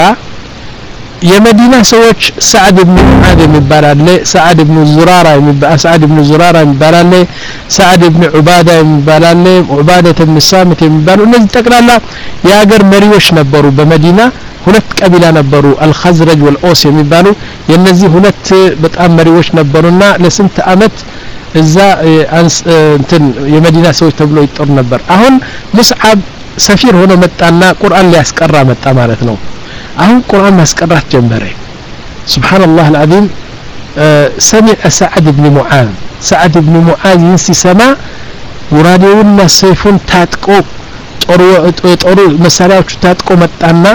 የመዲና ሰዎች سعد ابن معاذ የሚባላል سعد ابن زرارة የሚባል سعد ابن زرارة የሚባላል سعد ابن عبادة የሚባላል عبادة بن صامت የሚባሉ እነዚህ ጠቅላላ የሀገር መሪዎች ነበሩ በመዲና ሁለት ቀቢላ ነበሩ አልኸዝረጅ ወልኦስ የሚባሉ የነዚህ ሁለት በጣም መሪዎች ነበሩና ለስንት አመት እዛ እንትን የመዲና ሰዎች ተብሎ ይጠሩ ነበር አሁን ሙስዓብ ሰፊር ሆኖ መጣና ቁርአን ሊያስቀራ መጣ ማለት ነው አሁን ቁርአን ማስቀራት ጀመረ ሱብሃንአላህ العظيم سمع سعد بن معاذ سعد بن معاذ ሲሰማ ወራዴውና ሰይፉን ታጥቆ ጦር ጦር መሳሪያዎቹ ታጥቆ መጣና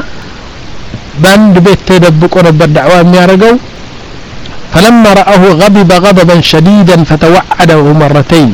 ባንድ ቤት ተደብቆ ነበር ዳዕዋ የሚያደርገው فلما رآه غضب غضبا شديدا فتوعده مرتين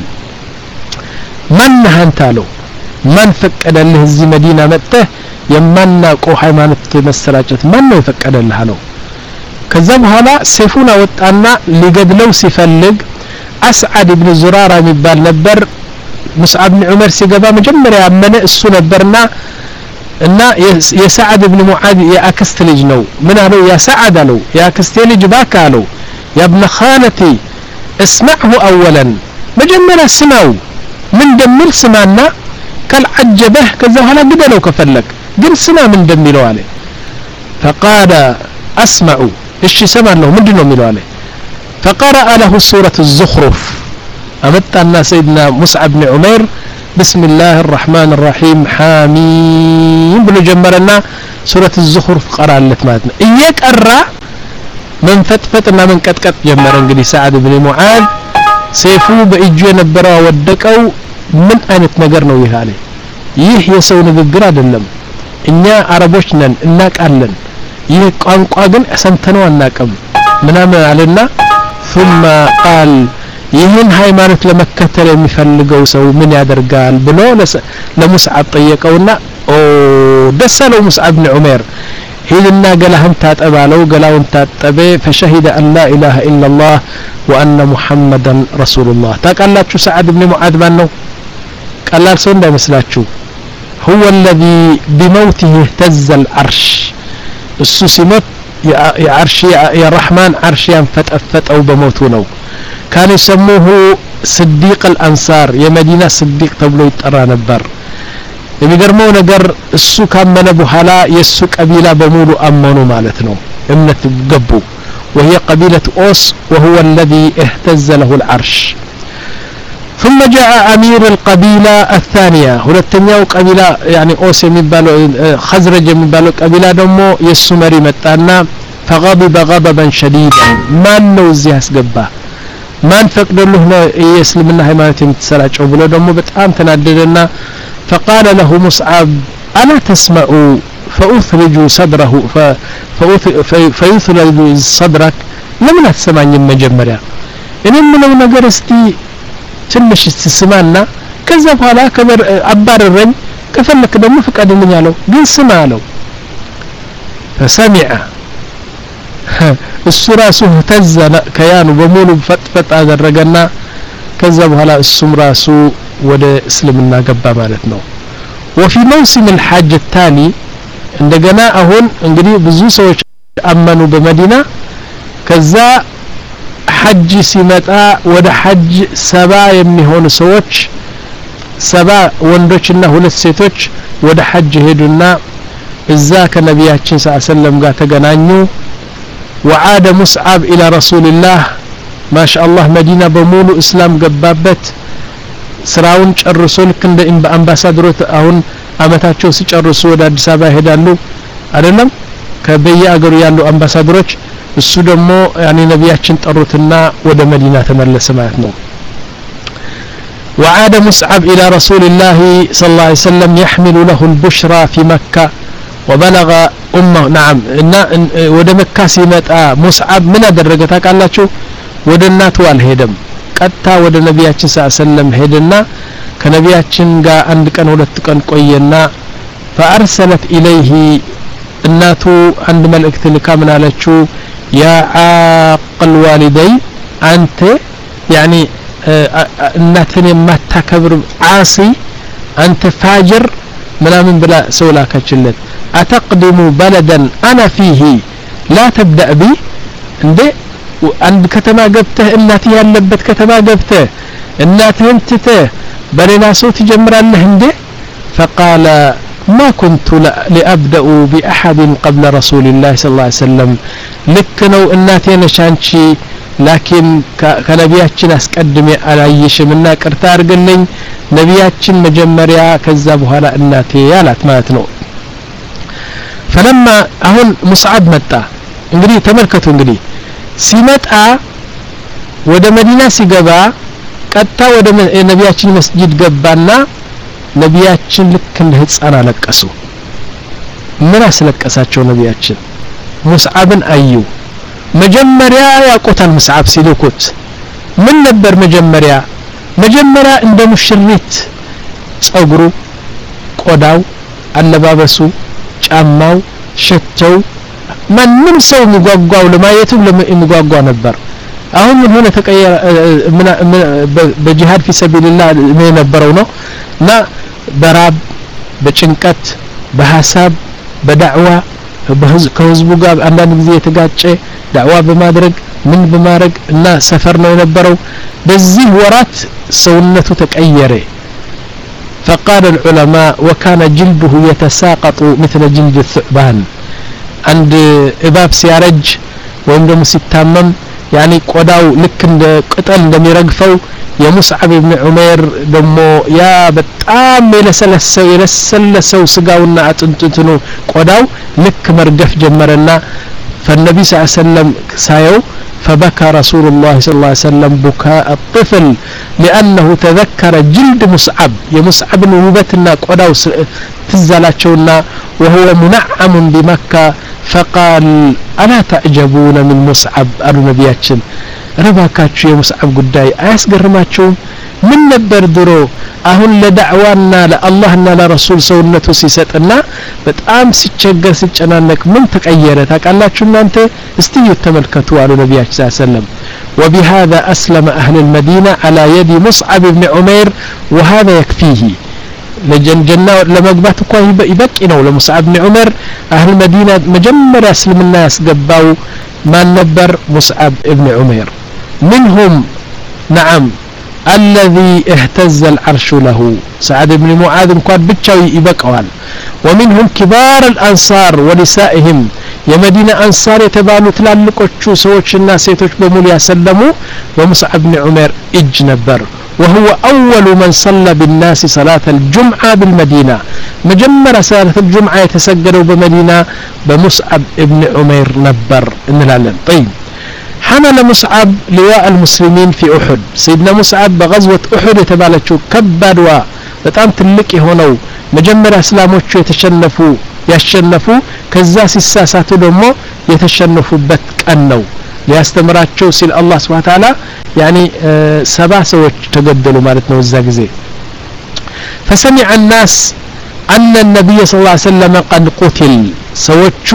من هنتالو من فقد له زي مدينة مته يمناقو ሃይማኖት መሰራጨት ማን ነው የፈቀደልህ አለው ከዛ በኋላ ሰይፉን አወጣና ሊገድለው ሲፈልግ አስዓድ ኢብኑ ዙራራ የሚባል ነበር ሙስዓብ ኢብኑ ዑመር ሲገባ መጀመሪያ ያመነ እሱ ነበርና እና የሰዓድ ኢብኑ ሙዓዝ የአክስት ልጅ ነው ምን አለው ያ ሰዓድ አለው የአክስቴ ልጅ ባካ አለው ያ ابن خالتي اسمعه اولا መጀመሪያ ስማው ምን እንደሚል ስማና ካልዓጀበህ ከዛ በኋላ ግደለው ከፈለክ ግን ስማ ምን እንደሚለው አለ فقال اسمع እሺ ሰማለሁ ምንድነው የሚለው አለ فقرأ له سورة الزخرف أمتنا سيدنا مصعب بن عمير بسم الله الرحمن الرحيم حاميم بن جمرنا سورة الزخرف قرأ لتماتنا إياك أرى من فتفتنا من كتكت جمر انجلي سعد بن معاذ سيفو بإجو ينبرا ودكو من أين تنقرنو يهالي ይህ የሰው ንግግር አይደለም እኛ አረቦች ነን እናቃለን ይህ ቋንቋ ግን ሰምተነው አናቀም ምናምን አለና ثم قال ይህን ሃይማኖት ለመከተል የሚፈልገው ሰው ምን ያደርጋል ብሎ ለሙስዓብ ጠየቀውና ኦ ደሰለው ሙስዓብ ኢብኑ ዑመር ሄድና ገላህን ታጠባለው ገላውን ታጠበ فشهد ان لا اله الا الله وان محمدا رسول الله ታቃላችሁ ሰዓድ ኢብኑ ሙዓዝ ማን ነው ቀላል ሰው እንዳይመስላችሁ هو الذي بموته اهتز العرش السوسيمت የዓርሽ የረህማን ዓርሽ ያንፈጠፈጠው በሞቱ ነው كان يسموه صديق الأنصار የመዲና صديق ተብሎ ይጠራ ነበር የሚገርመው ነገር እሱ ካመነ በኋላ የሱ ቀቢላ በሙሉ አመኑ ማለት ነው እምነት ገቡ وهي قبيلة أوس وهو الذي اهتز له العرش ثم جاء أمير القبيلة الثانية ሁለተኛው ቀቢላ يعني أوس የሚባለው خزرج የሚባለው ቀቢላ ደግሞ የሱ መሪ መጣና فغضب غضبا شديدا ማን ነው እዚህ ያስገባ ማን ፈቅዶልህ ነው የእስልምና ሃይማኖት የምትሰራጨው ብሎ ደግሞ በጣም ተናደደና فقال له مصعب ألا تسمع فأثلج صدره فيثلج صدرك لمن أتسمعني مجمريا إن منو ነገር እስቲ ትንሽ ስማና ከዛ በኋላ ከበር አባረረኝ ከፈለክ ደግሞ ፍቀድልኝ አለው ግን ስማ አለው فسمع እሱ ራሱ ተዘነ ከያኑ በሙሉ ፈጥፈጥ አደረገና ከዛ በኋላ እሱም ራሱ ወደ እስልምና ገባ ማለት ነው وفي موسم الحج الثاني እንደገና አሁን እንግዲህ ብዙ ሰዎች አመኑ በመዲና ከዛ ሐጅ ሲመጣ ወደ ሐጅ ሰባ የሚሆኑ ሰዎች ሰባ ወንዶችና ሁለት ሴቶች ወደ ሐጅ ሄዱና እዛ ከነቢያችን ሰለላሁ ዐለይሂ ወሰለም ጋር ተገናኙ وعاد مصعب إلى رسول الله ما شاء الله مدينة بمولو إسلام قبابت سراون ጨርሶ ልክ እንደ አምባሳደሮች አሁን አመታቸው ሲጨርሱ ወደ አዲስ አበባ ይሄዳሉ አይደለም ከበየአገሩ ያሉ አምባሳደሮች እሱ ደግሞ ያኔ ነቢያችን ጠሩትና ወደ መዲና ተመለሰ ማለት ነው وعاد مصعب إلى رسول الله صلى الله عليه وسلم يحمل له البشرى في مكة وبلغ أمه نعم ወደ መካ ሲመጣ ሙስዓብ ምን አደረገ ታውቃላችሁ ወደ እናቱ አልሄደም ቀጥታ ወደ ነቢያችን ሰለላሁ ዐለይሂ ወሰለም ሄደና ከነቢያችን ጋር አንድ ቀን ሁለት ቀን ቆየና فارسلت اليه እናቱ አንድ መልእክት ልካ ምን አለችው يا عاق الوالدين አንተ يعني እናትን የማታከብር ዓሲ አንተ ፋጅር ምናምን ብላ ሰው ላከችለት أتقدم بلدا أنا فيه لا تبدأ بي እንዴ አንድ ከተማ ገብተህ እናት ያለበት ከተማ ገብተህ እናትህን ትተህ በሌላ ሰው ትጀምራለህ እንዴ فقال ما كنت لأبدأ بأحد قبل رسول الله صلى الله عليه وسلم ልክ ነው እናቴ ነሽ አንቺ ላኪን ከነቢያችን አስቀድሜ አላየሽምና ቅርታ አድርግልኝ ነቢያችን መጀመሪያ ከዛ በኋላ እናቴ ያላት ማለት ነው فلما አሁን ሙስዓብ መጣ እንግዲህ ተመልከቱ እንግዲህ ሲመጣ ወደ መዲና ሲገባ ቀጥታ ወደ ነቢያችን መስጂድ ገባና ነቢያችን ልክ እንደ ህፃን አለቀሱ ምን አስለቀሳቸው ነቢያችን ሙስዓብን አዩ መጀመሪያ ያቆታል ሙስዓብ ሲልኩት ምን ነበር መጀመሪያ መጀመሪያ እንደ ሙሽሪት ጸጉሩ ቆዳው አለባበሱ ጫማው ሸተው ማንም ሰው የሚጓጓው ለማየቱም የሚጓጓ ነበር አሁን ምን ሆነ ተቀየረ በጂሃድ في سبيل الله የነበረው ነው እና በራብ በጭንቀት በሐሳብ በዳዕዋ ከህዝቡ ጋር አንዳንድ ጊዜ የተጋጨ ዳዕዋ በማድረግ ምን በማድረግ እና ሰፈር ነው የነበረው በዚህ ወራት ሰውነቱ ተቀየረ فقال العلماء وكان جلده يتساقط مثل جلد الثعبان عند إباب سيارج ወይም ደግሞ ሲታመም يعني ቆዳው ልክ እንደ ቅጠል እንደሚረግፈው የሙስዓብ ኢብኑ ዑመይር ደግሞ ያ በጣም የለሰለሰው የለሰለሰው ስጋውና አጥንቱኑ ቆዳው ልክ መርገፍ ጀመረና فالنبي صلى الله عليه وسلم ሳየው فبكى رسول الله صلى الله عليه وسلم بكاء الطفل لأنه تذكر جلد مصعب يمصعب وبتنا قداو تزلاچونا وهو منعم بمكة فقال ألا تعجبون من مصعب قالوا نبياتنا رباكاچو የሙስዓብ ጉዳይ አያስገርማችሁም ምን ነበር ድሮ አሁን ለዳዕዋና ለአላህና ለረሱል ሰውነቱ ሲሰጥና በጣም ሲቸገር ሲጨናነቅ ምን ተቀየረ ታውቃላችሁ እናንተ እስቲ ተመልከቱ አሉ ነብያችን ሰለላሁ ዐለይሂ ወሰለም وبهذا أسلم أهل المدينة على يد مصعب بن عمير وهذا يكفيه ለጀንጀና ለመግባት እንኳን ይበቂ ነው ለሙስዓብ ኢብኑ ዑመር አህል መዲና መጀመሪያ እስልምና ያስገባው ማን ነበር ሙስዓብ ኢብኑ ዑመር منهم نعم الذي اهتز العرش له سعد بن معاذ እንኳን ብቻው ይበቃዋል ومنهم كبار الأنصار ونسائهم የመዲና አንሳር የተባሉ ትላልቆቹ ሰዎችና ሴቶች በሙሉ ያሰለሙ በሙስዓብ ኢብኑ ዑመር እጅ ነበር وهو أول من صلى بالناس صلاة الجمعة بالمدينة مجمّر صلاة الجمعة يتسجلوا بمدينة بمصعب ابن عمير نبر إنلالن طيب حمل مصعب لواء المسلمين في أحد سيدنا مصعب بغزوة أحد يتبالتشو كبّر و بتام تلقي هونو مجمّر أسلاموچو يتشنفوا يشنفوا كذا سيساساتو دمو يتشنفوا بتقنو ሊያስተምራቸው ሲል አላህ Subhanahu Wa Ta'ala يعني ሰባ ሰዎች ተገደሉ ማለት ነው እዛ ጊዜ فسمع الناس أن النبي صلى الله عليه وسلم قد قتل ሰዎቹ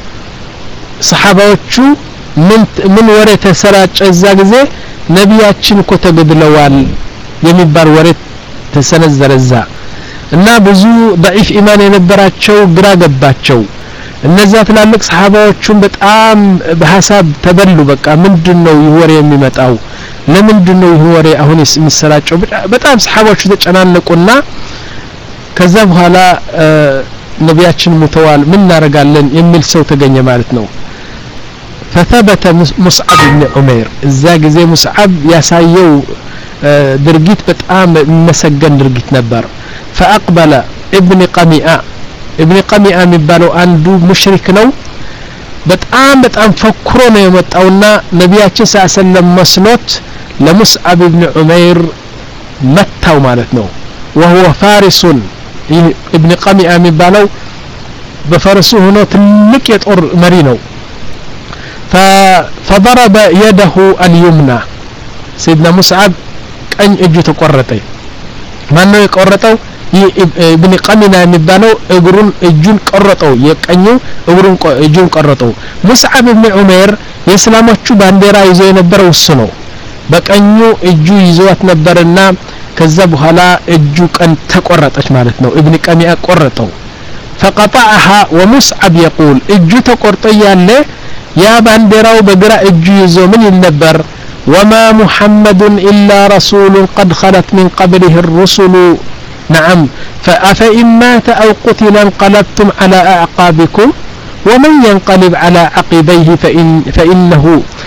ሰሃባዎቹ ምን ምን ወሬ ተሰራጨ እዛ ጊዜ ነብያችን እኮ ተገድለዋል የሚባል ወሬ ተሰነዘረዛ እና ብዙ ضعيف ኢማን የነበራቸው ግራ ገባቸው እነዛ ትላልቅ ሰሃባዎቹን በጣም በሐሳብ ተበሉ በቃ ምንድነው ይወሬ የሚመጣው ለምንድነው ይወሬ አሁን የሚሰራጨው በጣም ሰሃባዎቹ ተጨናነቁና ከዛ በኋላ ነብያችን ሙተዋል ምን እናረጋለን የሚል ሰው ተገኘ ማለት ነው فثبت مصعب بن عمير እዛ ጊዜ ሙስዓብ ያሳየው ድርጊት በጣም መሰገን ድርጊት ነበር فاقبل ابن قميئة ابن قميئة የሚባለው አንዱ ሙሽሪክ ነው በጣም በጣም ፈክሮ ነው የመጣውና ነብያችን ሰለላሁ መስሎት ለሙስዓብ ኢብኑ ዑመይር መታው ማለት ነው وهو فارس ابن قميئة የሚባለው በፈረሱ ሆኖ ትልቅ የጦር መሪ ነው فضرب يده اليمنى سيدنا مصعب ቀኝ እጁ ተቆረጠ ማን ነው የቆረጠው ابن قميئة የሚባለው እግሩን እጁን ቆረጠው የቀኙ እግሩን እጁን ቆረጠው ሙስዓብ ኢብኑ ዑመይር የእስላሞቹ ባንዲራ ይዞ የነበረው እሱ ነው በቀኙ እጁ ይዞት ነበርና ከዛ በኋላ እጁ ቀን ተቆረጠች ማለት ነው ابن قميئة ቆረጠው فقطعها ومصعب يقول እጁ ተቆርጦ ያለ ያ ባንዲራው በግራ እጁ ይዞ ምን ይነበር وما محمد إلا رسول قد خلت من قبله الرسل نعم فأفإن مات أو قتل انقلبتم على أعقابكم ومن ينقلب على عقبيه فإن فإنه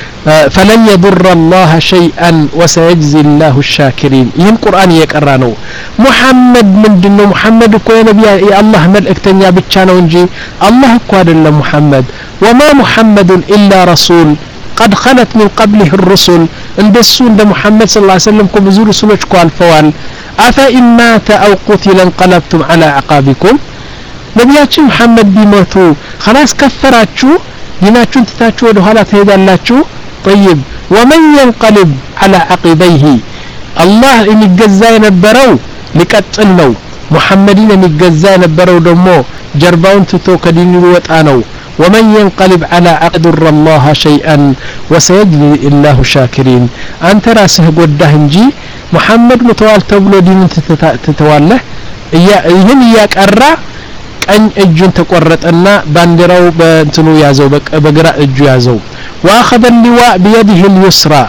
فلن يضر الله شيئا وسيجزي الله الشاكرين ይህን ቁርአን እየቀራነው ሙሐመድ ምንድነው ሙሐመድ እኮ የነብዩ የአላህ መልእክተኛ ብቻ ነው እንጂ አላህ እኮ አይደለም ሙሐመድ وما محمد إلا رسول قد خلت من قبله الرسل እንደሱ እንደ ሙሐመድ ሰለላሁ ዐለይሂ ወሰለም ብዙ ረሱሎች እኮ አልፈዋል أفإن مات أو قتل انقلبتم على عقابكم ነብያችን ሙሐመድ ቢሞቱ خلاص ከፈራችሁ ዲናችሁን ትታችሁ ወደ ኋላ ትሄዳላችሁ طيب ومن ينقلب على عقبيه الله የሚገዛ የነበረው ሊቀጥል ነው ሙሐመድን የሚገዛ የነበረው ደግሞ ጀርባውን ትቶ ከዲኑ ወጣ ነው ومن ينقلب على عقد الله شيئا وسيجزي الله الشاكرين አንተ ራስህ ጎዳህ እንጂ ሙሐመድ ሙተዋል ተብሎ ዲኑን ትተዋለህ ይህን ያቀራ ቀኝ እጁን ተቆረጠና ባንዲራው በእንትኑ ያዘው በግራ እጁ ያዘው واخذ اللواء بيده اليسرى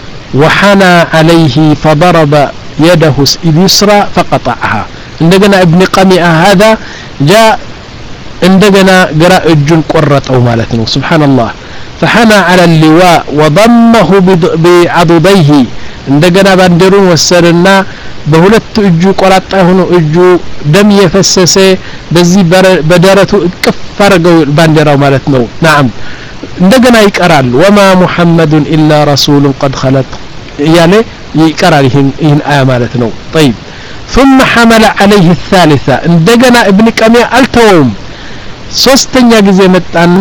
وحنى عليه فضرب يده اليسرى فقطعها እንደገና ابن قميئة هذا جاء እንደገና ግራ እጁን ቆረጠው ማለት ነው ሱብሃንአላህ فحنى على اللواء وضمه بعضديه እንደገና ባንዲሩን ወሰደና በሁለት እጁ ቆራጣ ሆኖ እጁ ደም የፈሰሰ በዚህ በደረቱ እቅፍ አድርገው ባንዲራው ማለት ነው نعم እንደገና ይቀራል وما محمد إلا رسول قد خلت ያለ ይቀራል ይህን አያ ማለት ነው طيب ثم حمل عليه الثالثة እንደገና ابن قميئة አልተወውም ሶስተኛ ጊዜ መጣና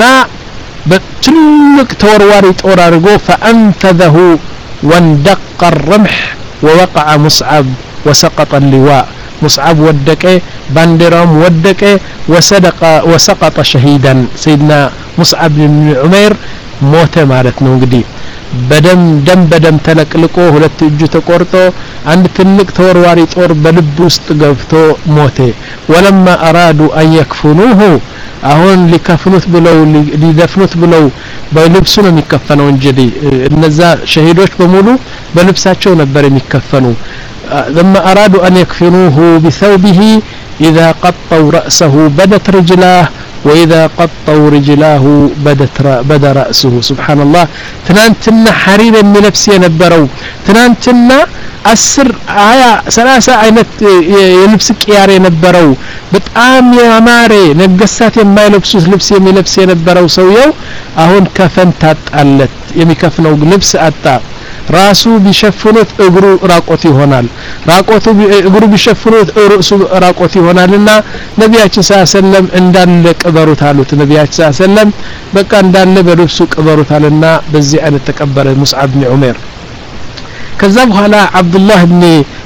በትልቅ ተወርዋሪ ጦር አድርጎ فأنفذه واندق الرمح ووقع مصعب وسقط اللواء مصعب ودك باندرام ودك وصدق وسقط شهيدا سيدنا مصعب بن عمير ሞተ ማለት ነው እንግዲህ በደም ደም በደም ተለቅልቆ ሁለት እጁ ተቆርጦ አንድ ትልቅ ተወርዋሪ ጦር በልብ ውስጥ ገብቶ ሞተ ወለማ አራዱ አን يكفنوه አሁን ሊከፍኑት ብለው ሊደፍኑት ብለው በልብሱ ነው የሚከፈነው እንጂ እነዛ ሸሂዶች በሙሉ በልብሳቸው ነበር የሚከፈኑ لما أرادوا أن يكفنوه بثوبه إذا قطوا رأسه بدت رجلاه وإذا قطوا رجلاه بدت بدا رأسه سبحان الله تنانتنا حرير من نفسي نبروا تنانتنا أسر آية ثلاثة عينت يلبس كياري نبروا بتقام يا ماري نقصات يما يلبسوس لبس يمي لبس ينبروا سويو أهون كفن تاتقلت يمي كفنوا لبس أتا ራሱ ቢሸፍኑት እግሩ ራቆት ይሆናል ራቆቱ እግሩ ቢሸፍኑት ራሱ ራቆት ይሆናልና ነብያችን ሰለላም እንዳለ ቀበሩት አሉት ነብያችን ሰለላም በቃ እንዳለ በልብሱ ቀበሩታልና በዚህ አይነት ተቀበረ ሙስዓብ ኢብኑ ዑመር ከዛ በኋላ አብዱላህ ኢብኑ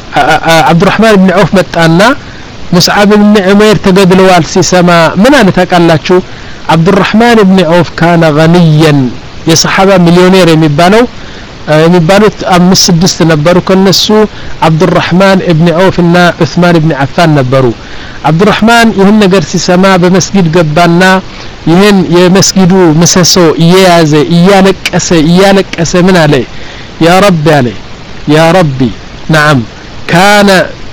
አብዱራህማን ኢብኑ ዐውፍ መጣና ሙስዓብ ኢብኑ ዑመር ተገድለዋል ሲሰማ ምን አለ ታውቃላችሁ አብዱራህማን ኢብኑ ዐውፍ ካነ ገኒያን የሰሃባ ሚሊዮኔር የሚባለው የሚባሉት አምስት ስድስት ነበሩ ከነሱ አብዱራህማን ኢብኑ ዐውፍ እና ዑስማን ኢብኑ አፋን ነበሩ አብዱራህማን ይህን ነገር ሲሰማ በመስጊድ ገባና ይህን የመስጊዱ ምሰሶ እየያዘ እያለቀሰ እያለቀሰ ምን አለ ያ ረቢ አለ ያ ረቢ نعم كان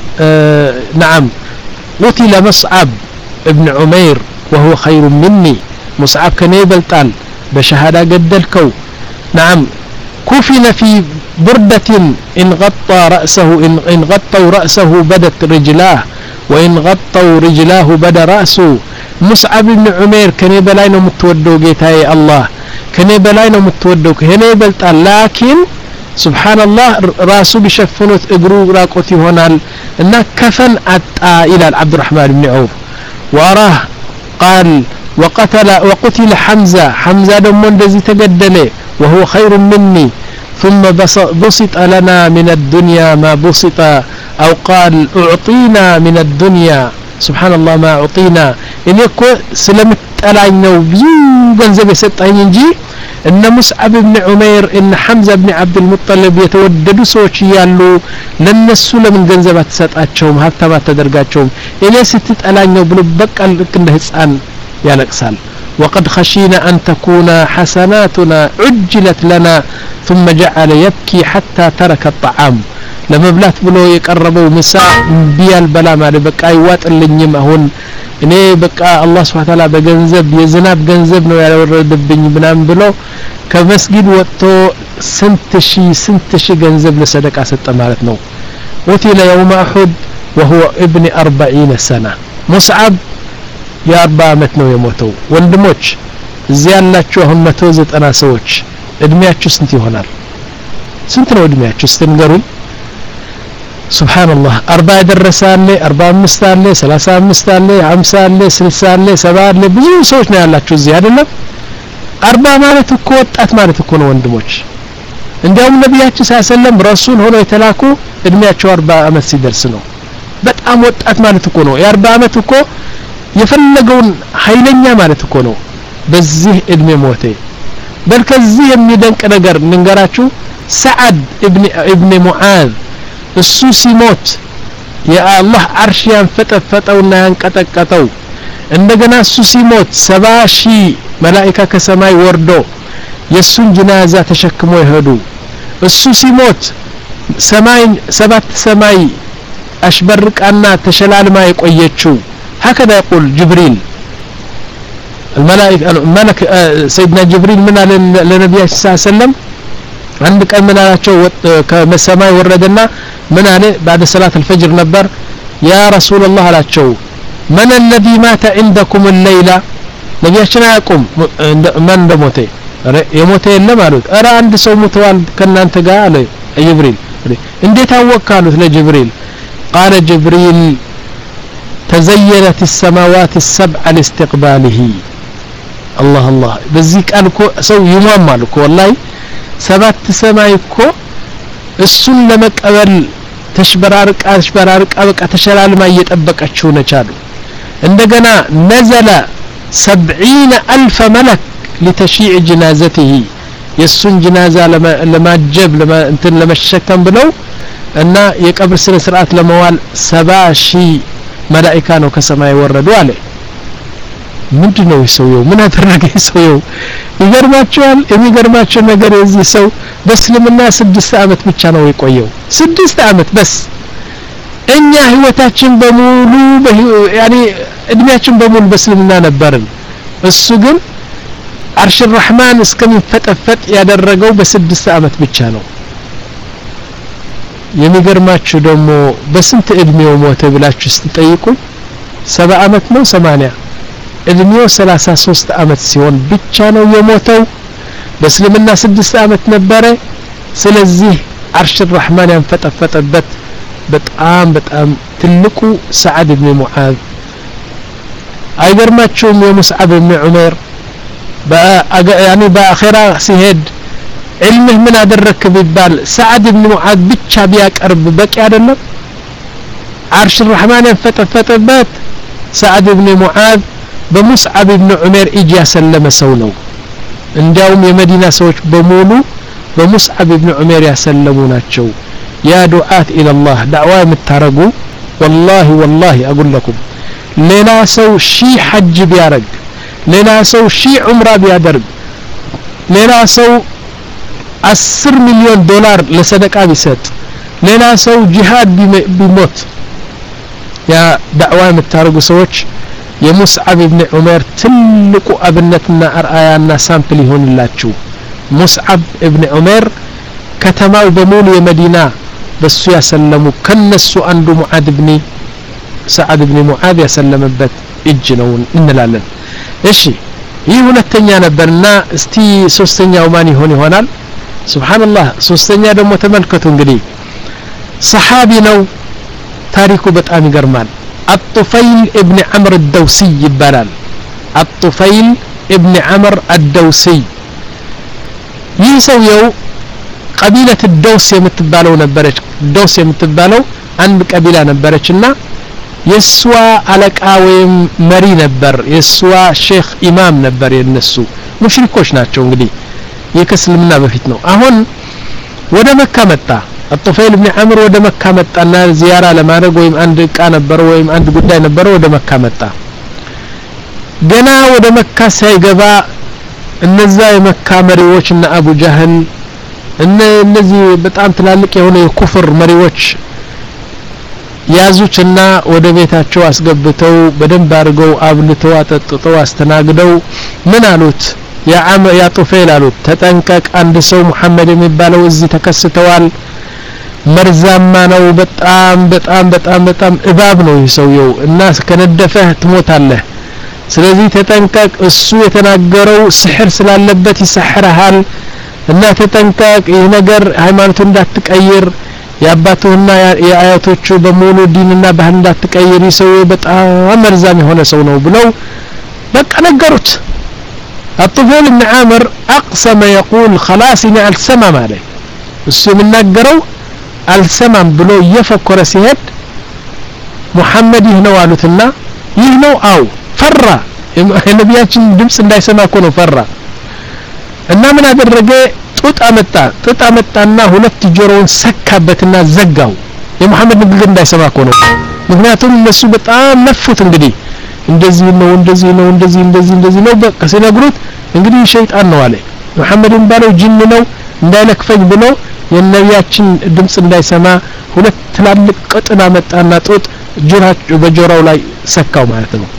آه نعم قتل مصعب ابن عمير وهو خير مني مصعب كان يبلطال بشهاده قدلكو نعم كفن في بردة إن غطى رأسه إن, إن غطوا رأسه بدت رجلاه وإن غطوا رجلاه بدا رأسه مصعب بن عمير كان يبلاينه متودو جيتاي الله كان يبلاينه متودو هنا يبلطال لكن سبحان الله راسه بشفنوت اجرو راقوت يهونال ان كفن اطا الى عبد الرحمن بن عوف وراه قال وقتل وقتل حمزة حمزة دم እንደዚህ ተገደለ وهو خير مني ثم بسط لنا من الدنيا ما بسط أو قال أعطينا من الدنيا سبحان الله ما أعطينا إن يكو سلمت ألاي نو بيو جنزب يسطعين انجي إن مصعب بن عمير إن حمزة بن عبد المطلب يتوددوا سوچ يالو لنسو لمن جنزبات سطعاتهم حتى ما تدرجاتهم إلي ستت ألاي نو بلو بقى لكنه هسان يالكسال وقد خشينا أن تكون حسناتنا عجلت لنا ثم جعل يبكي حتى ترك الطعام لما بلات بلو يقربوا مساء بيال بلا ما بقى يوات اللي هون اني بقى الله سبحانه وتعالى بجنزب يزناب جنزب ነው ያወረደብኝ ምናም ብሎ ከመስጊድ ወጥቶ ስንትሺ ስንትሺ ገንዘብ ለሰደቃ ሰጠ ማለት ነው ወቲለ يوم احد وهو ابن أربعين سنة مصعب የአርባ አመት ነው የሞተው ወንድሞች እዚህ ያላችሁ አሁን መቶ ዘጠና ሰዎች እድሜያችሁ ስንት ይሆናል ስንት ነው እድሜያችሁ ስትንገሩኝ سبحان الله أربعة يدرس አለ አርባ አምስት አለ ሰላሳ አምስት አለ ሃምሳ አለ ስልሳ አለ ሰባ አለ ብዙ ሰዎች ነው ያላችሁ እዚህ አይደለም አርባ ማለት እኮ ወጣት ማለት እኮ ነው ወንድሞች እንዲያውም ነብያችን ሰለላም ረሱል ሆኖ የተላኩ እድሜያቸው አርባ አመት ሲደርስ ነው በጣም ወጣት ማለት እኮ ነው የአርባ አመት እኮ የፈለገውን ኃይለኛ ማለት እኮ ነው በዚህ እድሜ ሞተ በልከዚህ የሚደንቅ ነገር እንገራችሁ ሰዓድ ኢብኑ ኢብኑ ሙዓዝ እሱ ሲሞት የአላህ አርሽ ያንፈጠፈጠውና ያንቀጠቀጠው እንደገና እሱ ሲሞት ሰባ ሺህ መላእክት ከሰማይ ወርዶ የሱን ጅናዛ ተሸክሞ ይሄዱ እሱ ሲሞት ሰማይ ሰባት ሰማይ አሽበርቃና ተሸላልማ የቆየችው هكذا يقول جبريل الملائكة الملك سيدنا جبريل من للنبي صلى الله عليه وسلم عندك من አላቸው ከሰማይ ወረደና ምን አለ بعد صلاة الفجر ነበር يا رسول الله አላቸው من الذي مات عندكم الليلة ነብያችን አያውቁም ማን እንደሞተ የሞተ የለም አሉት ኧረ አንድ ሰው ሞተዋል ከናንተ ጋር አለ ጅብሪል እንዴት አወቃሉት ለጅብሪል قال جبريل تزينت السماوات السبع لاستقباله الله الله በዚህ ቃል እኮ ሰው ይሟማል እኮ والله ሰባት ሰማይ እኮ እሱን ለመቀበል ተሽበራርቃ ተሽበራርቃ በቃ ተሸላልማ እየጠበቀችው ነቻሉ እንደገና نزل سبعين ألف ملك لتشيع جنازته يسون جنازة لما لما جب لما انتن لما الشكم بلو ان يقبر سنة سرعات لموال سبع شي ملائكة نو كسما يوردوا عليه ምንድነው ይሰውየው ምን አደረገ ይሰውየው ይገርማችኋል የሚገርማችሁ ነገር የዚህ ሰው በእስልምና ስድስት አመት ብቻ ነው የቆየው ስድስት አመት በስ እኛ ህይወታችን በሙሉ ያኒ እድሜያችን በሙሉ በእስልምና ነበርን እሱ ግን አርሽ الرحمن እስከሚፈጠፈጥ ያደረገው በስድስት አመት ብቻ ነው የሚገርማችሁ ደግሞ በስንት እድሜው ሞተ ብላችሁ ስትጠይቁኝ ሰባ አመት ነው ሰማንያ እድሜው ሰላሳ ሶስት አመት ሲሆን ብቻ ነው የሞተው በእስልምና ስድስት አመት ነበረ ስለዚህ አርሽ الرحمن ያንፈጠፈጠበት በጣም በጣም ትልቁ ሰዓድ ኢብኑ ሙዓዝ አይገርማችሁም የሙስዓብ ኢብኑ ዑመር ያኒ በአኺራ ሲሄድ علمه من አደረክ ቢባል ሰዓድ ኢብኑ ሙዓዝ ብቻ ቢያቀርብ በቂ አይደለም አርሽ الرحمن ያንፈጠፈጠበት ሰዓድ ኢብኑ ሙዓዝ በሙስዓብ ኢብኑ ዑመር እጅ ያሰለመ ሰው ነው እንዲያውም የመዲና ሰዎች በሙሉ በሙስዓብ ኢብኑ ዑመር ያሰለሙ ናቸው ያ ዱዓት ኢላ الله دعوة የምታረጉ والله والله اقول لكم ሌላ ሰው ሺ ሐጅ ቢያረግ ሌላ ሰው ሺ ዑምራ ቢያደርግ ሌላ ሰው አስር ሚሊዮን ዶላር ለሰደቃ ቢሰጥ ሌላ ሰው ጂሃድ ቢሞት ያ ዳዕዋ የምታረጉ ሰዎች የሙስዓብ ኢብኑ ዑመር ትልቁ አብነትና አርአያና ሳምፕል ይሆንላችሁ ሙስዓብ ኢብኑ ዑመር ከተማው በሙሉ የመዲና በሱ ያሰለሙ ከነሱ አንዱ ሙዓድ ኢብኑ ሰዓድ ኢብኑ ሙዓዝ ያሰለመበት እጅ ነው እንላለን እሺ ይህ ሁለተኛ ነበርና እስቲ ሶስተኛው ማን ይሆን ይሆናል ሱብሃንአላህ ሶስተኛ ደግሞ ተመልከቱ እንግዲህ ሰሃቢ ነው ታሪኩ በጣም ይገርማል الطفيل ابن عمرو الدوسي يبالال الطفيل ابن عمرو الدوسي يسويو قبيلة الدوس يمتبالو نبرج الدوس يمتبالو عند قبيلة نبرجنا يسوى على ويم مري نبر يسوى شيخ إمام نبر ينسو مشركوش ناتشو እንግዲህ يكسلمنا በፊት ነው አሁን ወደ መካ መጣ الطفيل ابن عمرو ወደ መካ መጣና ዚያራ ለማድረግ ወይም አንድ ቃ ነበር ወይም አንድ ጉዳይ ነበር ወደ መካ መጣ ገና ወደ መካ ሳይገባ እነዛ የመካ መሪዎች እና አቡ ጀህል እነ እነዚህ በጣም ትላልቅ የሆነ የኩፍር መሪዎች ያዙትና ወደ ቤታቸው አስገብተው በደንብ አድርገው አብልተው አጠጥተው አስተናግደው ምን አሉት ያ አም ያ ጡፈይል አሉት ተጠንቀቅ አንድ ሰው መሐመድ የሚባለው እዚህ ተከስተዋል መርዛማ ነው በጣም በጣም በጣም በጣም እባብ ነው ይሰውየው እና ከነደፈህ ትሞታለህ ስለዚህ ተጠንቀቅ እሱ የተናገረው ስሕር ስላለበት ይሰሕራል እና ተጠንቀቅ ይህ ነገር ሃይማኖት እንዳትቀይር ያባቱና ያአያቶቹ በሙሉ ዲንና ባህል እንዳትቀይር ይሰውየው በጣም መርዛም የሆነ ሰው ነው ብለው በቃ ነገሩት الطفيل بن عامر أقسم يقول خلاص إني السمام عليه السو من نقروا السمام بلو يفكر سيهد محمد يهنو علوتنا يهنو أو فرّا النبياتين دمس እንዳይ ሰማ እኮ ነው ፈራ እና ምን አደረገ ጡት አመጣ ጡት አመጣና ሁለት ጆሮውን ሰካበትና ዘጋው የሙሐመድ ንግግር እንዳይ ሰማ እኮ ነው ምክንያቱም እነሱ በጣም ነፉት እንግዲህ እንደዚህ ነው እንደዚህ ነው እንደዚህ እንደዚህ እንደዚህ ነው በቃ ሲነግሩት እንግዲህ ሸይጣን ነው አለ መሐመድን ባለው ጅን ነው እንዳይለክፈኝ ብሎ የነቢያችን ድምጽ እንዳይሰማ ሁለት ትላልቅ ቅጥና መጣና ጡት ጆራቸው በጆራው ላይ ሰካው ማለት ነው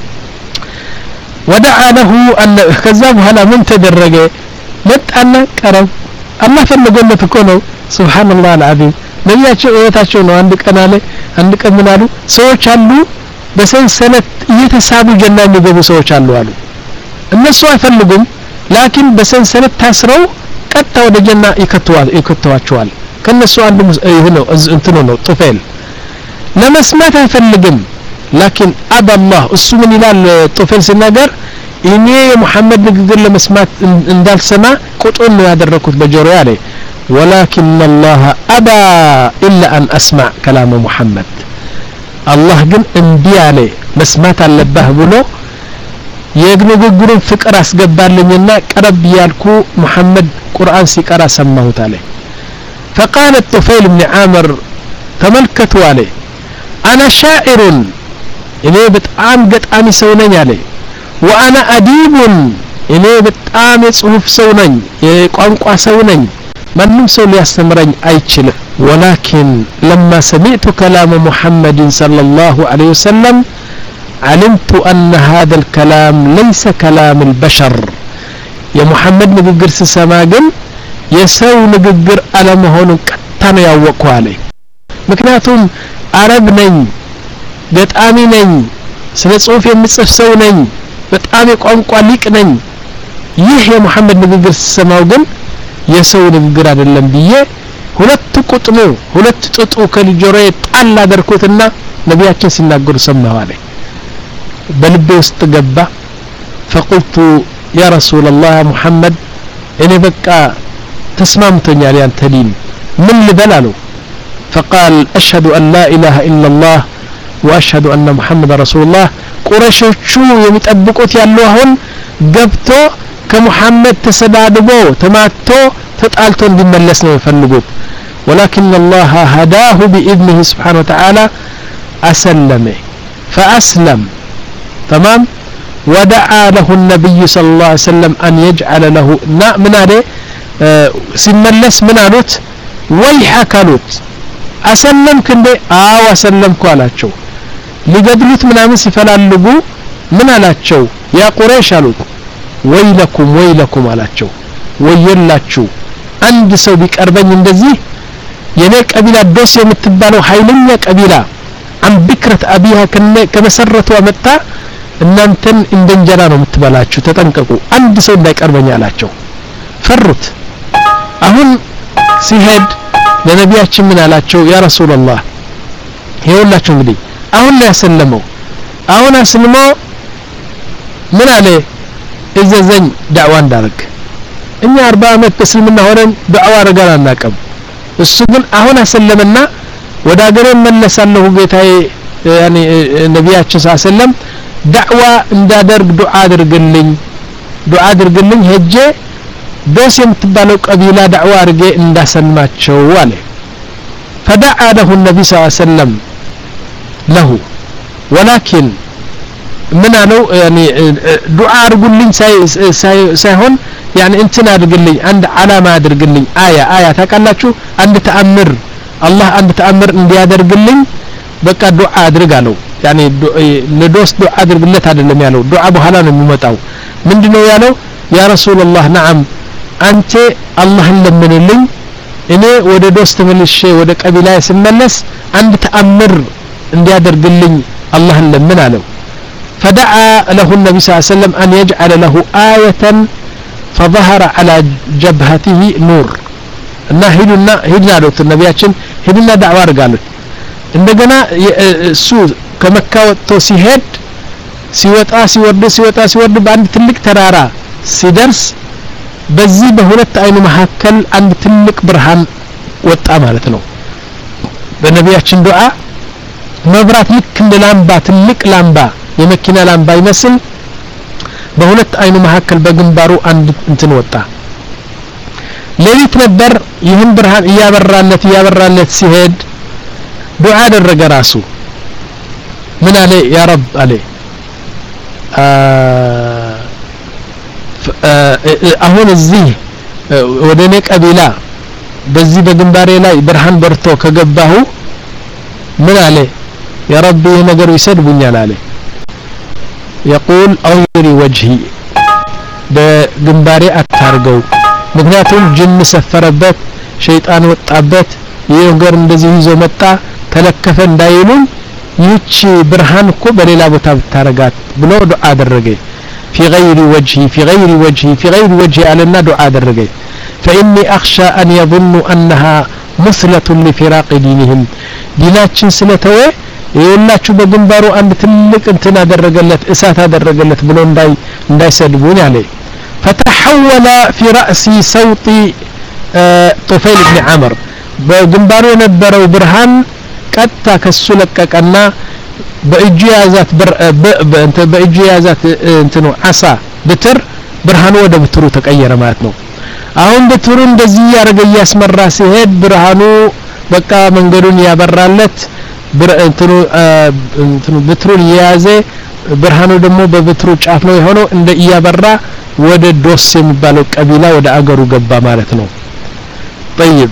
ودعا له ان كذا በኋላ ምን ተደረገ መጣና ቀረብ አላህ ፈለገለት እኮ ነው ሱብሃንአላህ አልዓዚም ነቢያቸው እህታቸው ነው አንድ ቀን አለ አንድ ቀን ምን አሉ ሰዎች አሉ በሰንሰለት እየተሳቡ ጀና የሚገቡ ሰዎች አሉ አሉ እነሱ አይፈልጉም ላኪን በሰንሰለት ታስረው ቀጣ ወደ ጀና ይከተዋል ይከተዋቸዋል ከነሱ አንዱ ይሄነው እንትኑ ነው ጡፈይል ለመስማት አይፈልግም ላኪን አባ አላህ እሱ ምን ይላል ጡፈይል ሲናገር እኔ የሙሐመድ ንግግር ለመስማት እንዳልሰማ ቁጡን ነው ያደረኩት በጆሮ ያለ ولكن الله ابى الا ان اسمع كلام محمد الله ግን እንዲህ አለ መስማት አለብህ ብሎ የንግግሩን ፍቅር አስገባልኝና ቀረብ ያልኩ መሐመድ ቁርአን ሲቀራ ሰማሁት አለ فقال الطفيل بن عامر ተመልከቱ አለ انا شاعر እኔ በጣም ገጣሚ ሰው ነኝ አለ وانا اديب እኔ በጣም የጽሁፍ ሰው ነኝ የቋንቋ ሰው ነኝ ማንም ሰው ሊያስተምረኝ አይችልም ولكن لما سمعت كلام محمد صلى الله عليه وسلم علمت أن هذا الكلام ليس كلام البشر يا محمد نغغر سسما ግን የሰው ንግግር አለመሆኑን ቀጥታ ያወቅኩ አለ ምክንያቱም አረብ ነኝ ገጣሚ ነኝ ስለ ጽሁፍ የምጽፍ ሰው ነኝ በጣም የቋንቋ ሊቅ ነኝ ይህ የሙሐመድ ንግግር ስሰማው ግን የሰው ንግግር አይደለም ብዬ ሁለት ቁጥሙ ሁለት ጥጡ ከልጆሬ ጣል አደረኩትና ነብያችን ሲናገሩ ሰማሁ አለ በልቤ ውስጥ ገባ فقلت يا رسول الله محمد እኔ በቃ ተስማምቶኛል ያንተ ዲን ምን ልበላለው فقال أشهد أن لا إله إلا الله وأشهد أن محمد رسول الله ቁረሾቹ የሚጠብቁት ያለው አሁን ገብቶ ከሙሐመድ ተሰዳድቦ ተማቶ ተጣልቶ እንዲመለስ ነው የፈልጉት ولكن الله هداه بإذنه سبحانه وتعالى أسلم فأسلم تمام ودعا له النبي صلى الله عليه وسلم أن يجعل له من هذا سملس من علوت ويحك علوت أسلم كنده آو أسلم كوالاتشو لقدلت من أمس فلالقو من علاتشو يا قريش علوت ويلكم ويلكم علاتشو ويلاتشو عند سو بك أربعين اندزي ينك أبيلا دوس يمتبالو حيلنك أبيلا عن بكرة أبيها كمسرت ومتى እናንተን እንደንጀራ ነው የምትበላችሁ ተጠንቀቁ አንድ ሰው እንዳይቀርበኝ አላቸው ፈሩት አሁን ሲሄድ ለነቢያችን ምን አላቸው ያ ረሱላህ ይኸውላችሁ እንግዲህ አሁን ነው ያሰለመው አሁን አስልሞ ምን አለ እዘዘኝ ዳዕዋ እንዳረግ እኛ አርባ አመት በእስልምና ሆነን ዳዕዋ አረጋን አናቀም እሱ ግን አሁን አሰለመና ወደ አገሬ መለሳለሁ ጌታዬ ያኒ ነቢያችን ሰለላሁ ዳዕዋ እንዳደርግ ዱዓ አድርግልኝ ዱዓ አድርግልኝ ሄጄ ዶስ የምትባለው ቀቢላ ዳዕዋ አርጌ እንዳሰልማቸው አለ فدعا له النبي صلى الله عليه وسلم له ولكن من አለው يعني ዱዓ አርጉልኝ ሳይሆን يعني እንትን አድርግልኝ አንድ አላማ አድርግልኝ አያ አያ ታውቃላችሁ አንድ ተአምር አላህ አንድ ተአምር እንዲያደርግልኝ በቃ ዱዓ አድርጋለሁ يعني لدوس دعاء አድርግለት አይደለም ያለው ዱዓ በኋላ ነው የሚመጣው ምንድነው ያለው ያ ረሱላህ نعم አንተ አላህን ለምንልኝ እኔ ወደ ዶስ ተመልሼ ወደ ቀቢላዬ ስመለስ አንድ ተአምር እንዲያደርግልኝ አላህን ለምን አለው فدعا له النبي صلى الله عليه وسلم أن يجعل له آية فظهر على جبهته نور እና ሄዱና ሄድና ዶክተር ነብያችን ሄድና ዳዕዋ አርጋሉት እንደገና እሱ ከመካ ወጥቶ ሲሄድ ሲወጣ ሲወርድ ሲወጣ ሲወርድ በአንድ ትልቅ ተራራ ሲደርስ በዚህ በሁለት አይኑ መካከል አንድ ትልቅ ብርሃን ወጣ ማለት ነው በነብያችን ዱዓ መብራት ልክ እንደ ላምባ ትልቅ ላምባ የመኪና ላምባ ይመስል በሁለት አይኑ መካከል በግንባሩ አንድ እንትን ወጣ ሌሊት ነበር ይህን ብርሃን ያበራለት ያበራለት ሲሄድ ዱዓ አደረገ ራሱ ምን አለ ያ ረብ አለ አሁን እዚህ ወደኔ ቀቢላ በዚህ በግንባሬ ላይ ብርሃን በርቶ ከገባሁ ምን አለ ያ ረብ ይሄ ነገር ይሰድቡኛል አለ يقول أويري وجهي በግንባሬ አታርገው ምክንያቱም ጅን ሰፈረበት ሸይጣን ወጣበት ይሄ ነገር እንደዚህ ይዞ መጣ ተለከፈ እንዳይሉን ይቺ ብርሃን እኮ በሌላ ቦታ ብታረጋት ብሎ ዱዓ አደረገ في غير وجهي في غير وجهي في غير وجهي على دعاء አደረገ فإني أخشى أن يظنوا أنها مثلة لفراق دينهم ديناتችን ስለተወ ይላችሁ በግንባሩ አንድ ትልቅ እንትን አደረገለት እሳት አደረገለት ብሎ እንዳይ እንዳይሰድቡኝ አለ فتحول في رأسي صوت طفيل بن عمرو በግንባሩ የነበረው ብርሃን ቀጥታ ከሱ ለቀቀና በእጁ ያዛት በእንተ በእጁ ያዛት እንትኑ አሳ በትር ብርሃኑ ወደ በትሩ ተቀየረ ማለት ነው። አሁን በትሩ እንደዚህ ያረገ ያስመራ ሲሄድ ብርሃኑ በቃ መንገዱን ያበራለት እንትኑ እንትኑ በትሩን የያዘ ብርሃኑ ደግሞ በበትሩ ጫፍ ነው የሆነው እንደ ያበራ ወደ ዶስ የሚባለው ቀቢላ ወደ አገሩ ገባ ማለት ነው። طيب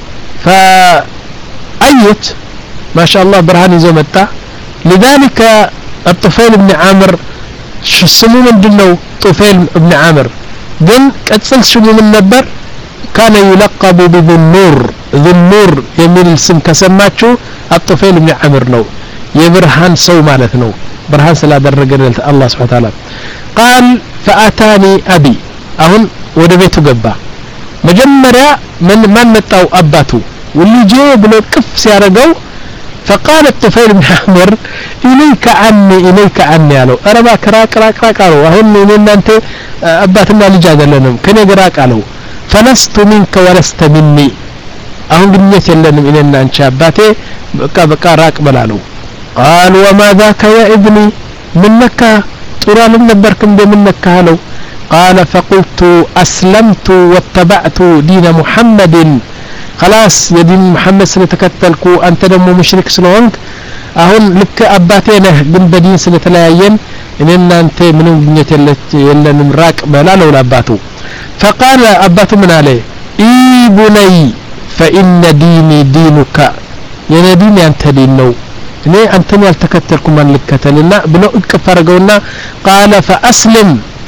فأيت ما شاء الله برهان يزو متى لذلك الطفيل بن عامر سمو ምንድነው طفيل بن عامر ግን ቀጽል ስሙ ምን ነበር? كان يلقب بذو النور ذو النور የሚል ስም ከሰማችሁ الطفيل بن عامر ነው የብርሃን ሰው ማለት ነው። ብርሃን ስላደረገለት አላህ Subhanahu Wa Ta'ala قال فأتاني أبي አሁን ወደ ቤቱ ገባ። መጀመሪያ ምን ማን መጣው? አባቱ ወልጄ ብሎ ቅፍ ሲያረገው فقال الطفيل بن عامر إليك عني إليك عني ያለው አረባ ክራቅ ራቅ ራቅ አለው። አሁን እኔና አንተ አባትና ልጅ አይደለንም ከኔ ግራቅ አለው። فلست منك ولست مني አሁን ግንኙነት የለንም እኔና አንቺ አባቴ በቃ በቃ ራቅ በላለው። قال وما ذاك يا ابني منك ጥራል ነበርክም እንደምንነካ አለው። قال فقلت أسلمت واتبعت دين محمد خلاص የዲን መሐመድ ስለተከተልኩ አንተ ደግሞ ሙሽሪክ ስለሆንክ አሁን ልክ አባቴ ነህ ግን በዲን ስለተለያየን እኔና አንተ ምንም ግንኙነት የለንም ራቅ በላለው ለአባቱ። فقال አባቱ ምን አለ? ኢቡነይ فإن ديني دينك የኔ ዲን ያንተ ዲን ነው እኔ አንተን ያልተከተልኩ ማን ልከተልና ብሎ እቅፍ አረገውና قال فأسلم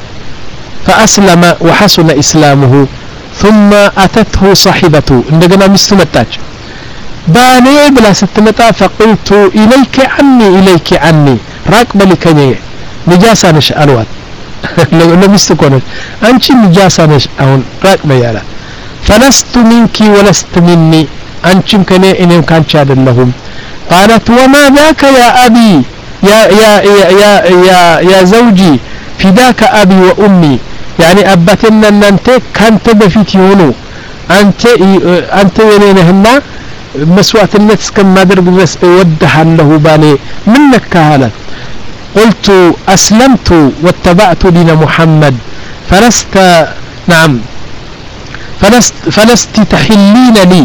فأسلم وحسن إسلامه ثم أتته صاحبته እንደገና ሚስቱ መጣች ባኔ ብላ ስትመጣ فقلت إليك عني إليك عني ራቅ በልከኝ ንጃሳ ነሽ አልዋት ለሚስቱ ኮነች አንቺ ንጃሳ ነሽ አሁን ራቅ በያላት فلست منك ولست مني አንቺም ከኔ እኔም ካንቺ አይደለሁም። قالت وما ذاك يا أبي يا يا يا يا يا زوجي فداك أبي وأمي يعني أبتنا أن أنت كنت بفيت يونو أنت أنت ولينهنا مسوات النفس كما درج بس ودها له بالي منك هذا. قلت أسلمت واتبعت دين محمد فلست نعم فلست فلست تحلين لي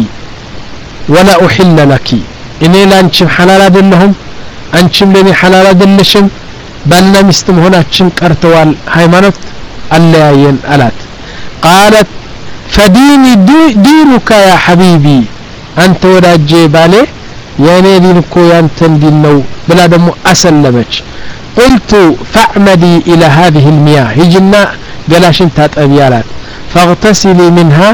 ولا أحل لك إني لانشم حلال أدلهم أنشم لني حلال أدلشم بلنا مستم هنا تشم كرتوال هايمانوت الليين ألات. قالت فديني دينك يا حبيبي أنت ولا جيبالي يعني دينك ينتن دينو بلا دمو أسلمك. قلت فاعمدي إلى هذه المياه هجنا قلاشن تات أبيالات فاغتسلي منها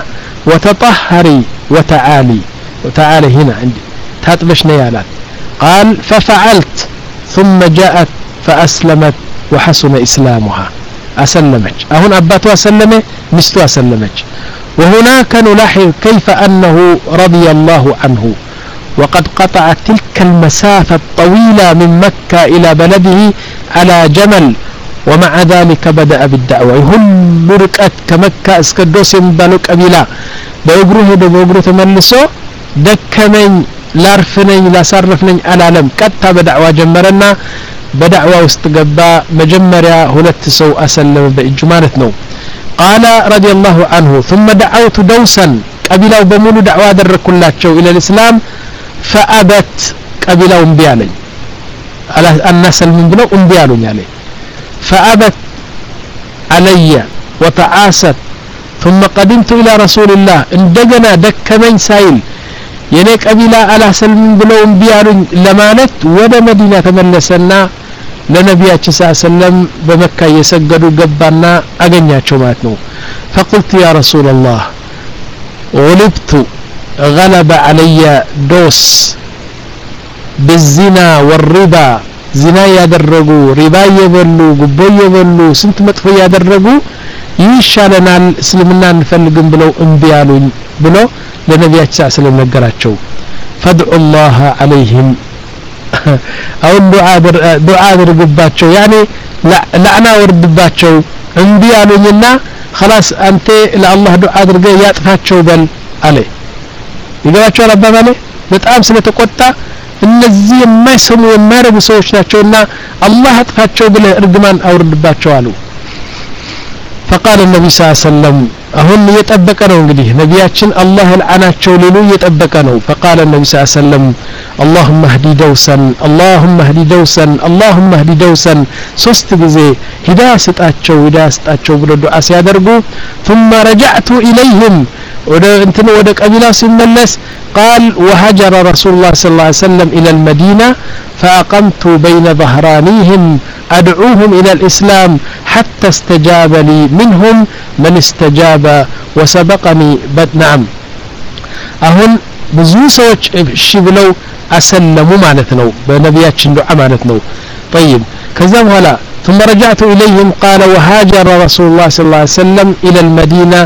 وتطهري وتعالي وتعالي هنا عندي تاتبش نيالات. قال ففعلت ثم جاءت فأسلمت وحسن إسلامها أسلمت أهون أباتها أسلمه مستوى أسلمت. وهناك نلاحظ كيف أنه رضي الله عنه وقد قطع تلك المسافة الطويلة من مكة إلى بلده على جمل ومع ذلك بدأ بالدعوة يهل ركعت كمكة اسكدوس ينبالوك أبيلا بأقروه بأقروه تملسو دكمين لارفنين لا صرفنين على لم كتا بدعوة جمرنا بدعوة واستقبا مجمريا هلت سو أسلم بإجمالتنا. قال رضي الله عنه ثم دعوت دوسا قبيلة بمولو دعوة در كلاتشو إلى الإسلام فأبت قبيلة انبيالي على الناس من بلو انبيالون يعني فأبت علي وتعاست ثم قدمت إلى رسول الله اندقنا دك من سايل ينك قبيلة على سلم بلو انبيالون لمانت ودا مدينة تملسنا لنبيات صلى الله عليه وسلم بمكة يسجدوا قبانا أغنياتشو ماتنو. فقلت يا رسول الله غلبت غلب علي دوس بالزنا والربا زنا يدرجو ربا يبلو قبو يبلو سنت مطفو يدرجو يشالنا اسلمنا نفلقن بلو انبيالون بلو لنبيات صلى الله عليه وسلم نقراتشو. فادعوا الله عليهم أو الدعاء دعاء رقباتشو يعني لعنة وردباتشو انبيالون لنا خلاص أنت إلى الله دعاء درجة يطفاتشو بل عليه يقولاتشو ربما عليه بتقام سنة قطة እነዚህ የማይሰሙ የማይረቡ ሰዎች ናቸውና አላህ አጥፋቸው ብለህ እርግማን አውርድባቸው አሉ فقال النبي صلى الله عليه وسلم አሁን እየጠበቀ ነው እንግዲህ ነቢያችን አላህ ይልዓናቸው ሊሉ እየጠበቀ ነው فقال النبي صلى الله عليه وسلم اللهم اهدي دوسا اللهم اهدي دوسا اللهم اهدي دوسا ሶስት ጊዜ ሂዳያ ስጣቸው ሂዳያ ስጣቸው ብሎ ዱዓ ሲያደርጉ ثم رجعت اليهم ወደ እንትን ወደ ቀቢላ ሲመለስ قال وهاجر رسول الله صلى الله عليه وسلم الى المدينه فاقمت بين ظهرانيهم ادعوهم الى الاسلام حتى استجاب لي منهم من استجاب وسبقني بد نعم አሁን ብዙ ሰዎች እሺ ብለው አሰለሙ ማለት ነው በነቢያችን ዱዓ ማለት ነው طيب ከዛ በኋላ ثم رجعت إليهم قال وهاجر رسول الله صلى الله عليه وسلم إلى المدينة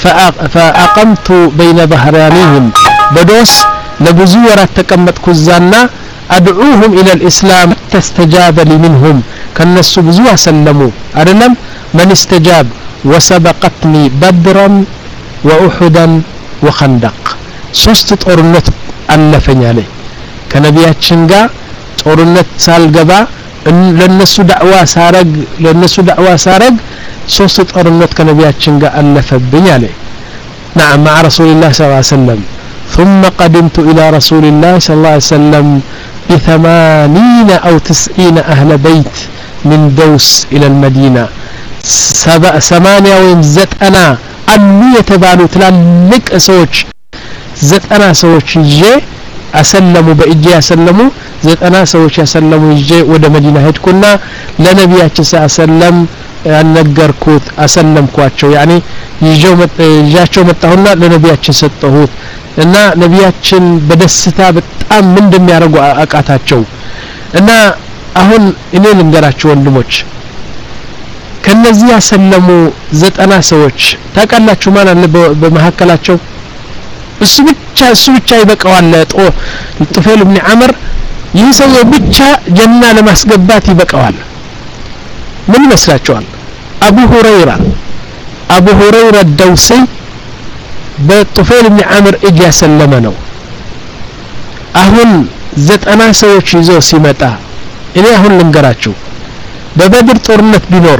فأقمت بين ظهرانيهم بدوس لبزورة تكمت كزانا أدعوهم إلى الإسلام تستجاب لي منهم كالنسو بزوها سلموا أرلم من استجاب وسبقتني بدرا وأحدا وخندق سوست طورنت ألفني عليه كنبيات شنقا طورنت سالقبا ለነሱ ዳዕዋ ሳረግ ለነሱ ዳዕዋ ሳረግ ሶስት ጦርነት ከነቢያችን ጋር አለፈብኝ አለ نعم مع رسول الله صلى الله عليه وسلم ثم قدمت إلى رسول الله صلى الله عليه وسلم بثمانين أو تسعين أهل بيت من دوس إلى المدينة ثمانية وزتنا أنو يتبالو تلالك سوش زتنا سوش جي أسلموا بإجي أسلموا ዘጠና ሰዎች ያሰለሙ ይዤ ወደ መዲና ሄድኩና ለነቢያችን ሰለም ያነገርኩት አሰለምኳቸው ያኒ ይዤው ይዣቸው መጣሁና ለነቢያችን ሰጠሁት እና ነቢያችን በደስታ በጣም ምን እንደሚያደርጉ አቃታቸው እና አሁን እኔ ልንገራችሁ ወንድሞች ከነዚህ ያሰለሙ ዘጠና ሰዎች ታውቃላችሁ ማን አለ በመሐከላቸው እሱ ብቻ እሱ ብቻ ይበቃዋል ለጦ ጡፈይል ኢብኑ ዐምር ይህ ሰው ብቻ ጀና ለማስገባት ይበቃዋል ምን ይመስላችኋል አቡ ሁረይራ አቡ ሁረይራ ደውሲ በጡፈይል ኢብኑ ዐምር እጅ ያሰለመ ነው አሁን ዘጠና ሰዎች ይዞ ሲመጣ እኔ አሁን ልንገራችሁ በበድር ጦርነት ቢኖር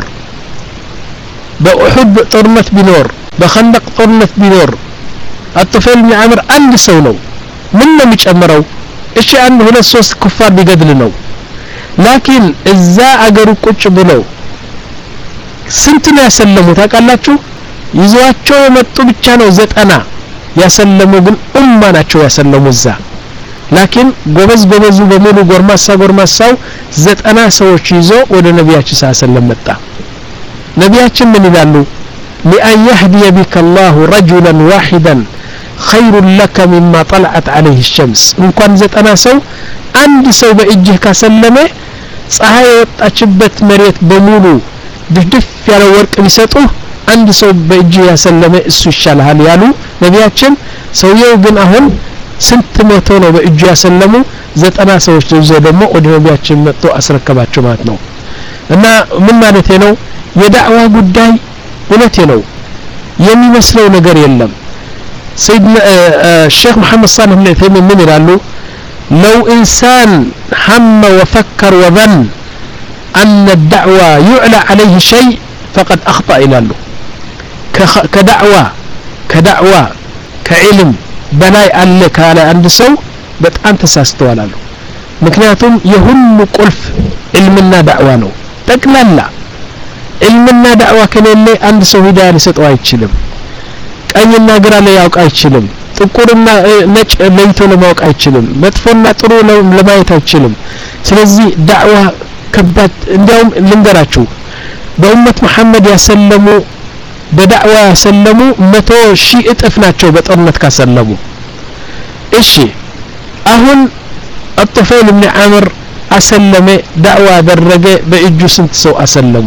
በኡሁድ ጦርነት ቢኖር በኸንደቅ ጦርነት ቢኖር الطفيل بن عامر አንድ ሰው ነው ምን ነው የሚጨምረው እሺ አንድ ሁለት ሶስት ኩፋር ቢገድል ነው ላኪን እዛ አገሩ ቁጭ ብለው ስንት ነው ያሰለሙ ታውቃላችሁ ይዟቸው የመጡ ብቻ ነው ዘጠና ያሰለሙ ግን ኡማ ናቸው ያሰለሙ እዛ ላኪን ጎበዝ ጎበዙ በሙሉ ጎርማሳ ጎርማሳው ዘጠና ሰዎች ይዞ ወደ ነቢያችን ሰለላሁ መጣ ነቢያችን ምን ይላሉ لأن يهدي بك الله رجلا واحدا خير لك مما طلعت عليه الشمس إن كان زتنا سو عند سو بإجه كسلمه ፀሐይ ወጣችበት መሬት በሙሉ ድፍድፍ ያለ ወርቅ ሊሰጡ አንድ ሰው በእጅ ያሰለመ እሱ ይሻላል ያሉ ነቢያችን ሰውየው ግን አሁን ስንት መቶ ነው በእጅ ያሰለሙ ዘጠና ሰዎች ይዘው ደግሞ ወደ ነቢያችን መጥቶ አስረከባቸው ማለት ነው እና ምን ማለት ነው የዳዕዋ ጉዳይ እውነቴ ነው የሚመስለው ነገር የለም سيدنا الشيخ محمد صالح بن عثيمين من ይላሉ لو إنسان هم وفكر وظن أن الدعوة يعلى عليه شيء فقد أخطأ إلى كدعوة كدعوة كعلم بلاي ألك على عند سو بتأنت ساستوى له مكنياتهم يهم قلف علمنا دعوة نو تكللا علمنا دعوة كان اللي عند سو هداية لسطوى يتشلم ቀኝና ግራ ላይ ያውቅ አይችልም ጥቁርና ነጭ ለይቶ ለማወቅ አይችልም መጥፎና ጥሩ ለማየት አይችልም ስለዚህ ዳዕዋ ከባድ እንዲያውም ልንገራችሁ በኡመት መሐመድ ያሰለሙ በዳዕዋ ያሰለሙ መቶ ሺህ እጥፍ ናቸው በጦርነት ካሰለሙ እሺ አሁን الطفيل بن عامر አሰለመ ዳዕዋ አደረገ በእጁ ስንት ሰው አሰለሙ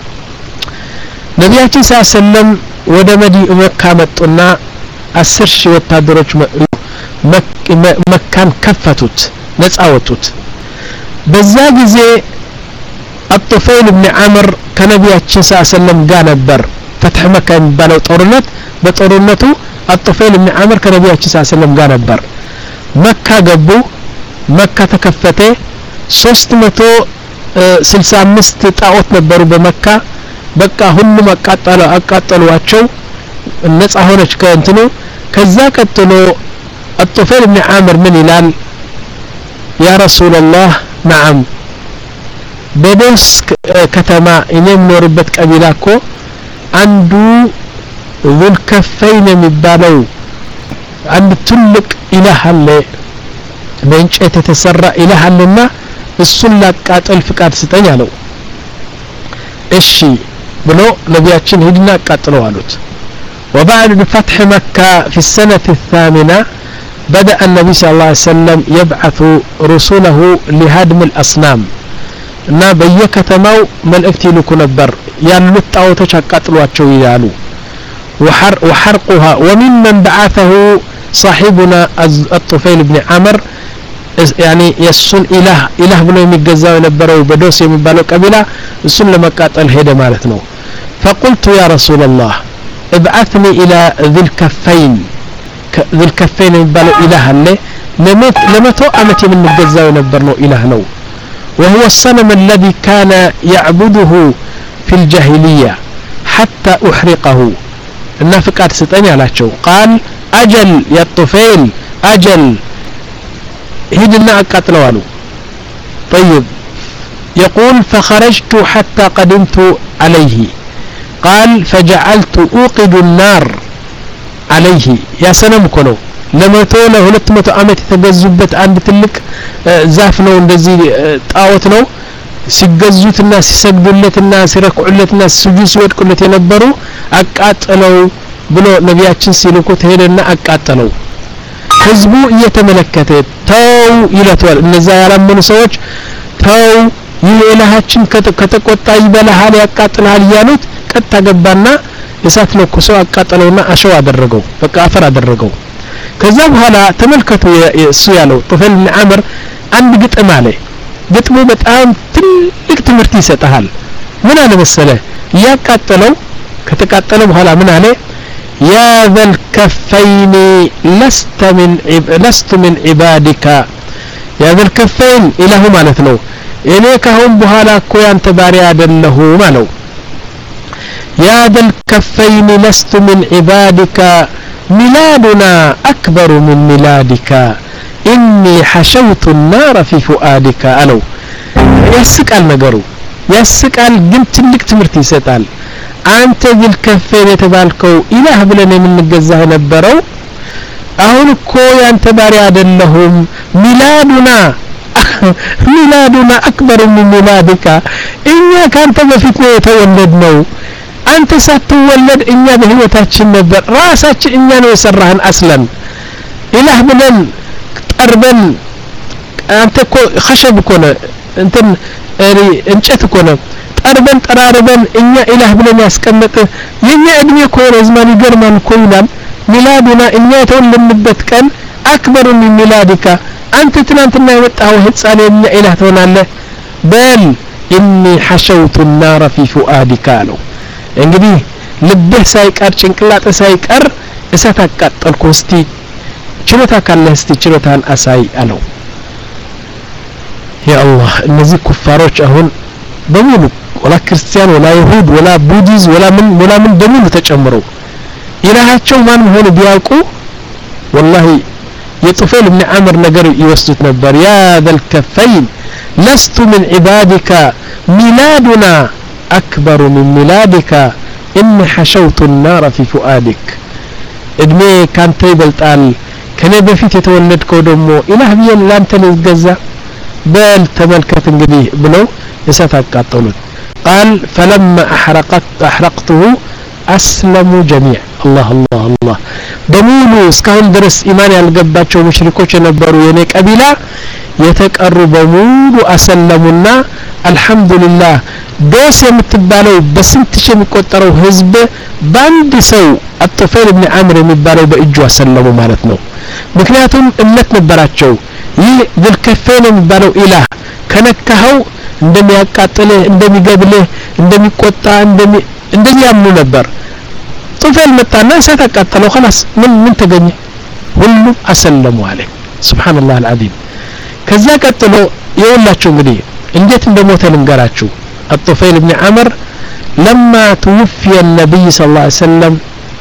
ነቢያችን ሰለላሁ ወደ መካ መጡና አስር ሺህ ወታደሮች መካን ከፈቱት ነፃ ወጡት በዛ ጊዜ الطفيل بن عامر ከነቢያችን ሰለላሁ ጋር ነበር ፈትህ መካ የሚባለው ጦርነት በጦርነቱ الطفيل بن عامر ከነቢያችን ሰለላሁ ጋር ነበር መካ ገቡ መካ ተከፈተ ሶስት መቶ ስልሳ አምስት ጣዖት ነበሩ በመካ በቃ ሁሉም አቃጠሉ አቃጠሉዋቸው ነፃ ሆነች ከእንትኑ ከዛ ቀጥሎ الطفيل بن عامر من ይላል يا رسول الله نعم በዶስ ከተማ እኔ የምኖርበት ቀቢላ እኮ አንዱ ذل كفين የሚባለው አንድ ትልቅ ኢላህ አለ በእንጨት የተሰራ ኢላህ አለና እሱን ላቃጠል ፍቃድ ስጠኝ አለው እሺ ብሎ ነቢያችን ሄድና አቃጥለው አሉት وبعد فتح مكة في السنة الثامنة بدأ النبي صلى الله عليه وسلم يبعث رسوله لهدم الأصنام እና በየከተማው መልእክት ይልኩ ነበር ያሉት ጣዖቶች አቃጥሏቸው ይላሉ وحرقها وممن بعثه صاحبنا الطفيل بن عامر يعني يسون إله إله ብሎ የሚገዛው የነበረው በዶስ የሚባለው ቀቢላ እሱን ለመቃጠል ሄደ ማለት ነው فقلت يا رسول الله ابعثني إلى ذي الكفين ذي الكفين የሚባለው ኢላህ አለ ለመቶ አመት የሚገዛው የነበር ነው ኢላህ ነው وهو الصنم الذي كان يعبده في الجاهلية حتى أحرقه እና ፍቃድ ስጠኝ አላቸው قال أجل يا الطفيل أجل هدنا أقاتلوا له طيب يقول فخرجت حتى قدمت عليه قال فجعلت أوقد النار عليه يا سنم كنو لما توله ሁለት መቶ አመት የተገዙበት አንድ ትልቅ ዛፍ ነው እንደዚህ ጣዖት ነው ሲገዙትና ሲሰግዱለትና ሲረክዑለትና ስጁድ ሲወድቁለት የነበሩ አቃጠለው ብሎ ነቢያችን ሲልኩት ሄደና አቃጠለው ህዝቡ እየተመለከተ ተው ይለቷል እነዛ ያላመኑ ሰዎች ተው ይላሃችን ከተቆጣ ይበላሃል ያቃጥላል ያሉት ቀጣ ገባና እሳት ለኩሶ አቃጠለውና አሸዋ አደረገው በቃ አፈር አደረገው ከዛ በኋላ ተመልከቱ እሱ ያለው طفيل بن عامر አንድ ግጥም አለ ግጥሙ በጣም ትልቅ ትምህርት ይሰጣል ምን አለ መሰለ ያቃጠለው ከተቃጠለ በኋላ ምን አለ يا ذا الكفين لست من عب... لست من عبادك يا ذا الكفين إله ማለት ነው እኔ ካሁን በኋላ እኮ ያንተ ባሪያ አይደለሁም አለው يا ذا الكفين لست من عبادك ميلادنا أكبر من ميلادك إني حشوت النار في فؤادك ألو يسكال نقرو يسكال قمت لك تمرتي ستال أنت ذي الكفين يتبالكو إله بلن من نقزه نبرو أهون كو أنت باري عدلهم ميلادنا ميلادنا أكبر من ميلادك إنك أنت بفتنة يتولدنو أنت ستولد إنيا بهوتاتشن نبر راساتشن إنيا نو يسرهن أصلا إله بلن تقربن أنت خشب كونه أنت انشأت كونه تقربن تقربن إنيا إله بلن يسكنت ينيا أدمي كونه زمان يقرمان كوينام ميلادنا إنيا تولد نبت كان أكبر من ميلادك أنت تنانتنا يمتعه هتسالي إنيا إله تونالله بل إني حشوت النار في فؤادك له እንግዲህ ልብህ ሳይቀር ጭንቅላት ሳይቀር እሳት አቃጠልኩ እስቲ ችሎታ ካለህ እስቲ ችሎታን አሳይ አለው ያ አላህ እነዚህ ኩፋሮች አሁን በሙሉ ወላ ክርስቲያን ወላ ይሁድ ወላ ቡዲዝ ወላ ምን ወላ ምን በሙሉ ተጨምረው ኢላሃቸው ማን ሆነ ቢያውቁ والله የطفيل بن عامر ነገር ይወስዱት ነበር ያ ذا الكفين لست من عبادك ميلادنا أكبر من ميلادك إني حشوت النار في فؤادك إدمي كان تيبلتال كان بفيت يتولد كودمو إله بيان لام تنزجزا بل تملكت انجديه بلو يساتك قاتلون قال فلما أحرقت أحرقته أسلموا جميع الله الله الله بمولو اسكاهم درس إيماني القباتشو مشركوش نبرو ينيك أبلا يتقرب بمولو أسلمنا الحمد لله دوس የምትባለው በስንት ሺህ የሚቆጠረው ህዝብ ባንድ ሰው الطفيل بن عامر የሚባለው በእጁ አሰለሙ ማለት ነው ምክንያቱም እምነት ነበራቸው ይህ ذل كفين የሚባለው ኢላህ ከነካው እንደሚያቃጥልህ እንደሚገድልህ እንደሚቆጣ እንደሚ እንደሚያምኑ ነበር طفيل መጣና እሳት አቃጠለው خلاص ምን ምን ተገኘ ሁሉ አሰለሙ አለ سبحان الله العظيم ከዛ ቀጥሎ ይኸውላችሁ እንግዲህ እንዴት እንደሞተ ልንገራችሁ الطفيل بن عمرو لما توفي النبي صلى الله عليه وسلم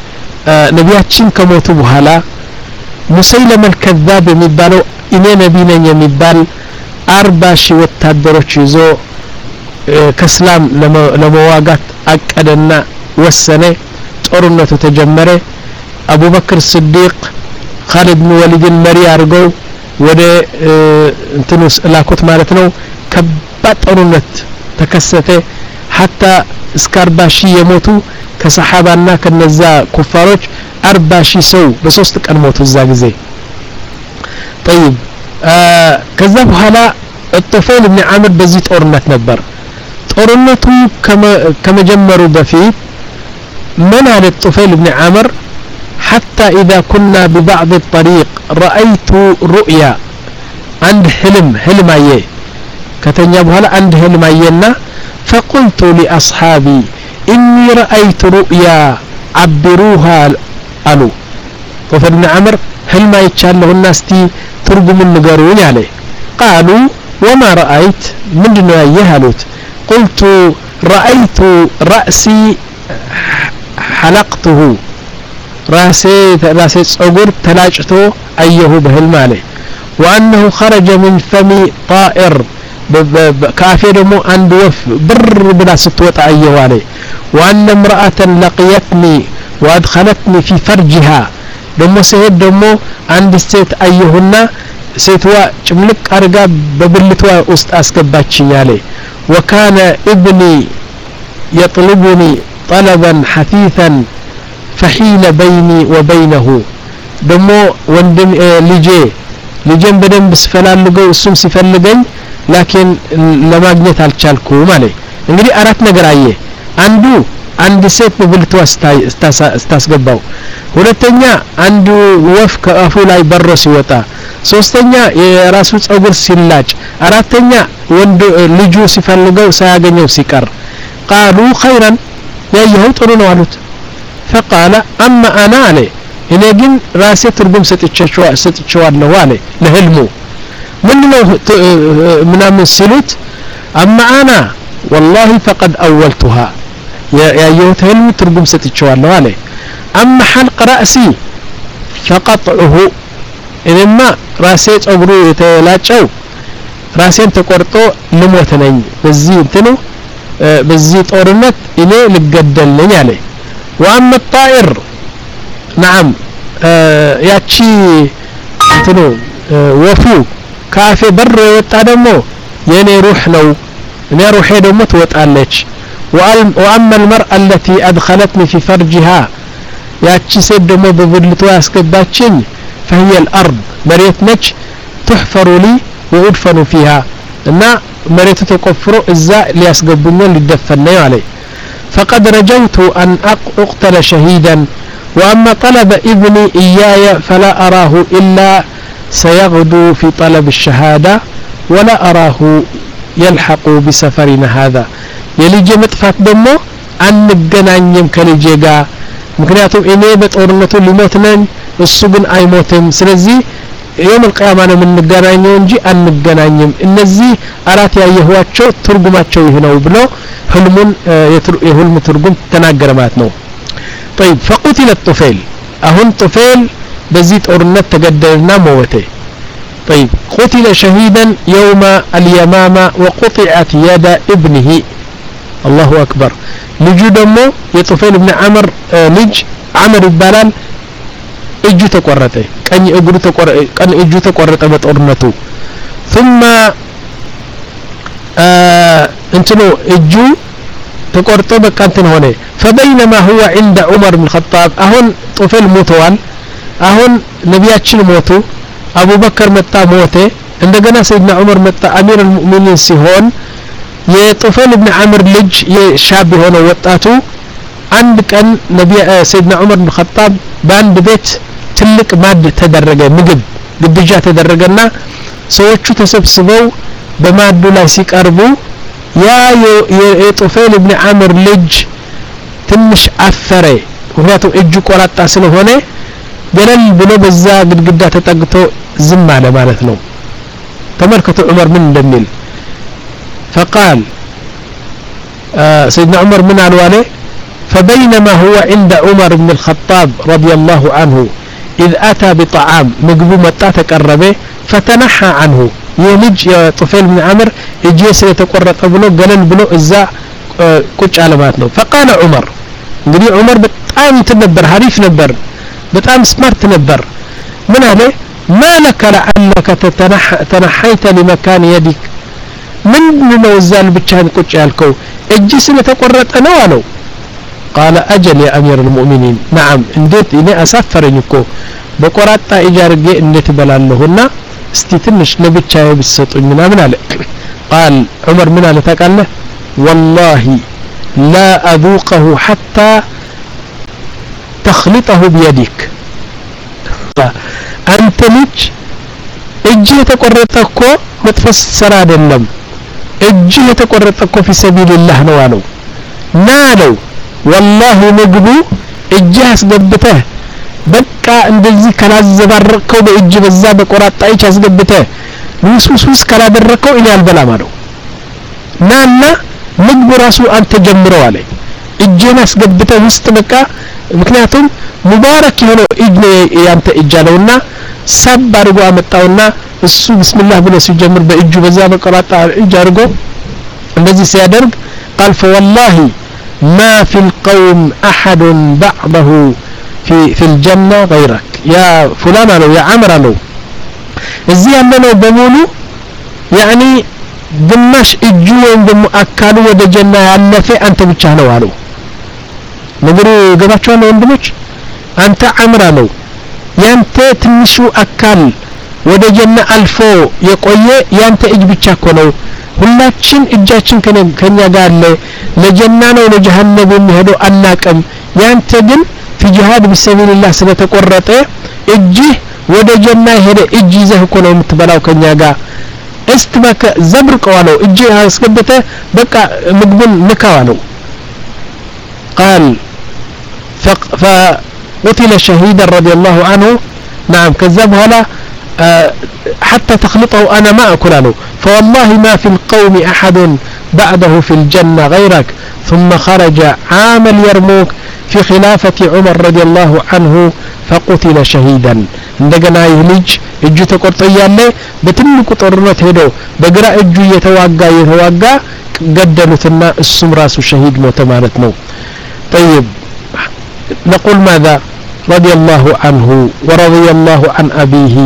ነቢያችን ከሞቱ በኋላ ሙሰይለመ الكذاب የሚባለው እኔ ነብይ ነኝ የሚባል አርባ ሺህ ወታደሮች ይዞ ከእስላም ለመዋጋት አቀደና ወሰነ ጦርነቱ ተጀመረ አቡበክር ስዲቅ ኻሊድ ብን ወሊድን መሪ አድርገው ወደ እንትኑስ ላኩት ማለት ነው ከባድ ጦርነት ተከሰተ حتى እስከ አርባ ሺህ የሞቱ ከሰሃባና ከነዛ ኩፋሮች አርባ ሺህ ሰው በሶስት ቀን ሞቱ እዛ ጊዜ طيب ከዛ በኋላ الطفيل بن عمرو በዚህ ጦርነት ነበር ጦርነቱ ከመጀመሩ በፊት من هذا الطفيل بن عمرو حتى إذا كنا ببعض الطريق رأيت رؤيا عند حلم حلم أيه كتنيا بهلا عند حلم أينا فقلت لأصحابي إني رأيت رؤيا عبروها قالوا طفيل بن عمرو حلم يتشال له الناس تي ترجم النجارون عليه قالوا وما رأيت من دنيا يهلوت قلت رأيت رأسي حلقته راسي راسي صغور تلاجته ايه بهلم عليه وانه خرج من فمي طائر كافي دمو عند وف بر بلا ستوط ايه عليه وان امرأة لقيتني وادخلتني في فرجها دمو سيد دمو عند السيت ايهنا سيتوا ጭምልቅ አርጋ በብልቷ ውስጥ አስገባችኝ عليه وكان ابني يطلبني طلبا حثيثا فحيل بيني وبينه دمو وندم لجي لجن بدن بسفلالغو اسم ሲፈልገኝ لكن ለማግኘት አልቻልኩም አለ እንግዲህ አራት ነገር አየ አንዱ አንድ ሴት በብልቷ ስታስገባው ሁለተኛ አንዱ ወፍ ከአፉ ላይ በሮ ሲወጣ ሶስተኛ የራሱ ጸጉር ሲላጭ አራተኛ ወንድ ልጁ ሲፈልገው ሳያገኘው ሲቀር قالوا خيرا ያየው ጥሩ ነው አሉት فقال اما انا عليه እኔ ግን ራሴ ትርጉም ሰጥቻቸው ሰጥቻለሁ አለ ለህልሙ ምንድነው ምናምን ሲሉት اما انا والله فقد اولتها ያየው ህልም ትርጉም ሰጥቻለሁ አለ اما حلق راسي فقطعه እኔማ ራሴ ጸጉሩ የተላጨው ራሴን ተቆርጦ ልሞት ነኝ በዚህ እንትኑ በዚህ ጦርነት እኔ ልገደል ነኝ አለ واما الطائر نعم ያቺ እንትኑ ወፉ ካፌ በር ወጣ ደግሞ የኔ ሩህ ነው እኔ ሩሄ ደግሞ ትወጣለች واما المرأة التي ادخلتني في فرجها ያቺ ሴት ደግሞ በብልቷ ያስገባችኝ فهي الارض مريت نج تحفر لي وادفن فيها እና መሬቱ ተቆፍሮ እዛ ሊያስገቡኝ ሊደፈን ነው አለ فقد رجوت ان اقتل شهيدا واما طلب ابني اياي فلا اراه الا سيغدو في طلب الشهاده ولا اراه يلحق بسفرنا هذا የልጄ መጥፋት ደግሞ አንገናኝም ከልጄ ጋር ምክንያቱም እኔ በጦርነቱ ሊሞት ነኝ እሱ ግን አይሞትም ስለዚህ يوم القيامة ነው የምንገናኘው እንጂ አንገናኝም እነዚህ አራት ያየኋቸው ትርጉማቸው ይሄ ነው ብሎ ህልሙን የህልሙ ትርጉም ተናገረ ማለት ነው طيب فقتل الطفيل አሁን طفيل በዚህ ጦርነት ተገደለና ሞተ طيب قتل شهيدا يوم اليمامة وقطعت يد ابنه الله أكبر ልጁ ደግሞ የطفيل ابن عمرو ልጅ عمر ይባላል እጁ ተቆረጠ ቀኝ እግሩ ተቆረጠ ቀኝ እጁ ተቆረጠ በጦርነቱ ثم እንትኑ እጁ ተቆርጦ በቃ እንትን ሆነ فبينما هو عند عمر بن الخطاب አሁን طفيل ሞተዋል አሁን ነቢያችን ሞቱ አቡ በከር መጣ ሞተ እንደገና ሰይድና ዑመር መጣ አሚር المؤمنين ሲሆን የطفيل ابن عمرو ልጅ የሻብ ሆነ ወጣቱ አንድ ቀን ነቢያ ሰይድና ዑመር بن الخطاب በአንድ ቤት ትልቅ ማድ ተደረገ ምግብ ግብዣ ተደረገና ሰዎቹ ተሰብስበው በማዱ ላይ ሲቀርቡ ያ የطفيل ابن عمرو ልጅ ትንሽ አፈረ ምክንያቱም እጁ ቆራጣ ስለሆነ ገለል ብሎ በዛ ግድግዳ ተጠግቶ ዝም አለ ማለት ነው تملكة عمر من دميل فقال آه سيدنا عمر من الوالي فبينما هو عند عمر بن الخطاب رضي الله عنه إذ أتى بطعام مقبو متى تقربه فتنحى عنه يلج يا طفيل بن عمر يجيس يتقرط بلو قلن بلو إزا آه كوش علاماتنا فقال عمر እንግዲህ عمر በጣም ተነበር حريف ነበር በጣም ስማርት ነበር ምን አለ ما لك لعلك تنحيت لمكان يدك من ነው እዛን ብቻህን ቁጭ ያልከው እጅ ስለተቆረጠ ነው አለው قال أجل يا أمير المؤمنين نعم እንዴት እኔ አሳፈረኝ እኮ በቆራጣ እጅ አርጌ እንዴት በላለሁና እስቲ ትንሽ ለብቻዬ ብትሰጡኝ ምናምን አለ قال عمر ምን አለ ታውቃለህ والله لا أذوقه حتى تخلطه بيدك أنت لج እጅህ ተቆረጠኮ መጥፈስ ሰራ አይደለም እጅህ ተቆረጠኮ في سبيل الله ነው አለው ናለው والله ምግቡ እጅህ አስገብተህ በቃ እንደዚህ ካላዘባረከው በእጅ በዛ በቆራጣ እጅ አስገብተህ ውስውስ ካላደረከው እኔ አልበላም አለው ናና ምግቡ ራሱ አንተ ጀምረው አለ እጅህን አስገብተህ ውስጥ በቃ ምክንያቱም ሙባረክ የሆነው እጅ ያንተ እጅ አለውና ሰብ አድርጎ አመጣውና እሱ ቢስሚላህ ብሎ ሲጀምር በእጁ በዛ በቆራጣ እጅ አድርጎ እንደዚህ ሲያደርግ قال فوالله ما في القوم أحد بعضه في في الجنة غيرك يا فلان له يا عمر له እዚህ ያለነው በሙሉ يعني ግማሽ እጁ ወይም ደግሞ አካሉ ወደ ጀና ያለፈ አንተ ብቻ ነው አለው ነገሩ ገባችኋል ወንድሞች አንተ አምራ ነው ያንተ ትንሹ አካል ወደ ጀና አልፎ የቆየ ያንተ እጅ ብቻ እኮ ነው ሁላችን እጃችን ከኛ ጋር አለ ለጀና ነው ለጀሃነም የሚሄደው አናቀም ያንተ ግን في جهاد بسبيل الله ስለተቆረጠ እጅ ወደ ጀና ሄደ እጅ ይዘህ እኮ ነው የምትበላው ከኛ ጋር استبك زبرق ولو اجي اسكبته بقى مقبل نكاوالو قال فقتل شهيدا رضي الله عنه نعم كذبها لا أه حتى تخلطه انا ما اكله فوالله ما في القوم احد بعده في الجنة غيرك ثم خرج عام اليرموك في خلافة عمر رضي الله عنه فقتل شهيدا እንደገና ይልጅ እጁ ተቆርጦ ያለ በትልቁ ጦርነት ሄዶ በግራ እጁ የተዋጋ የተዋጋ ገደሉትና እሱም ራሱ ሸሂድ ሞተ ማለት ነው طيب نقول ماذا رضي الله عنه ورضي الله عن أبيه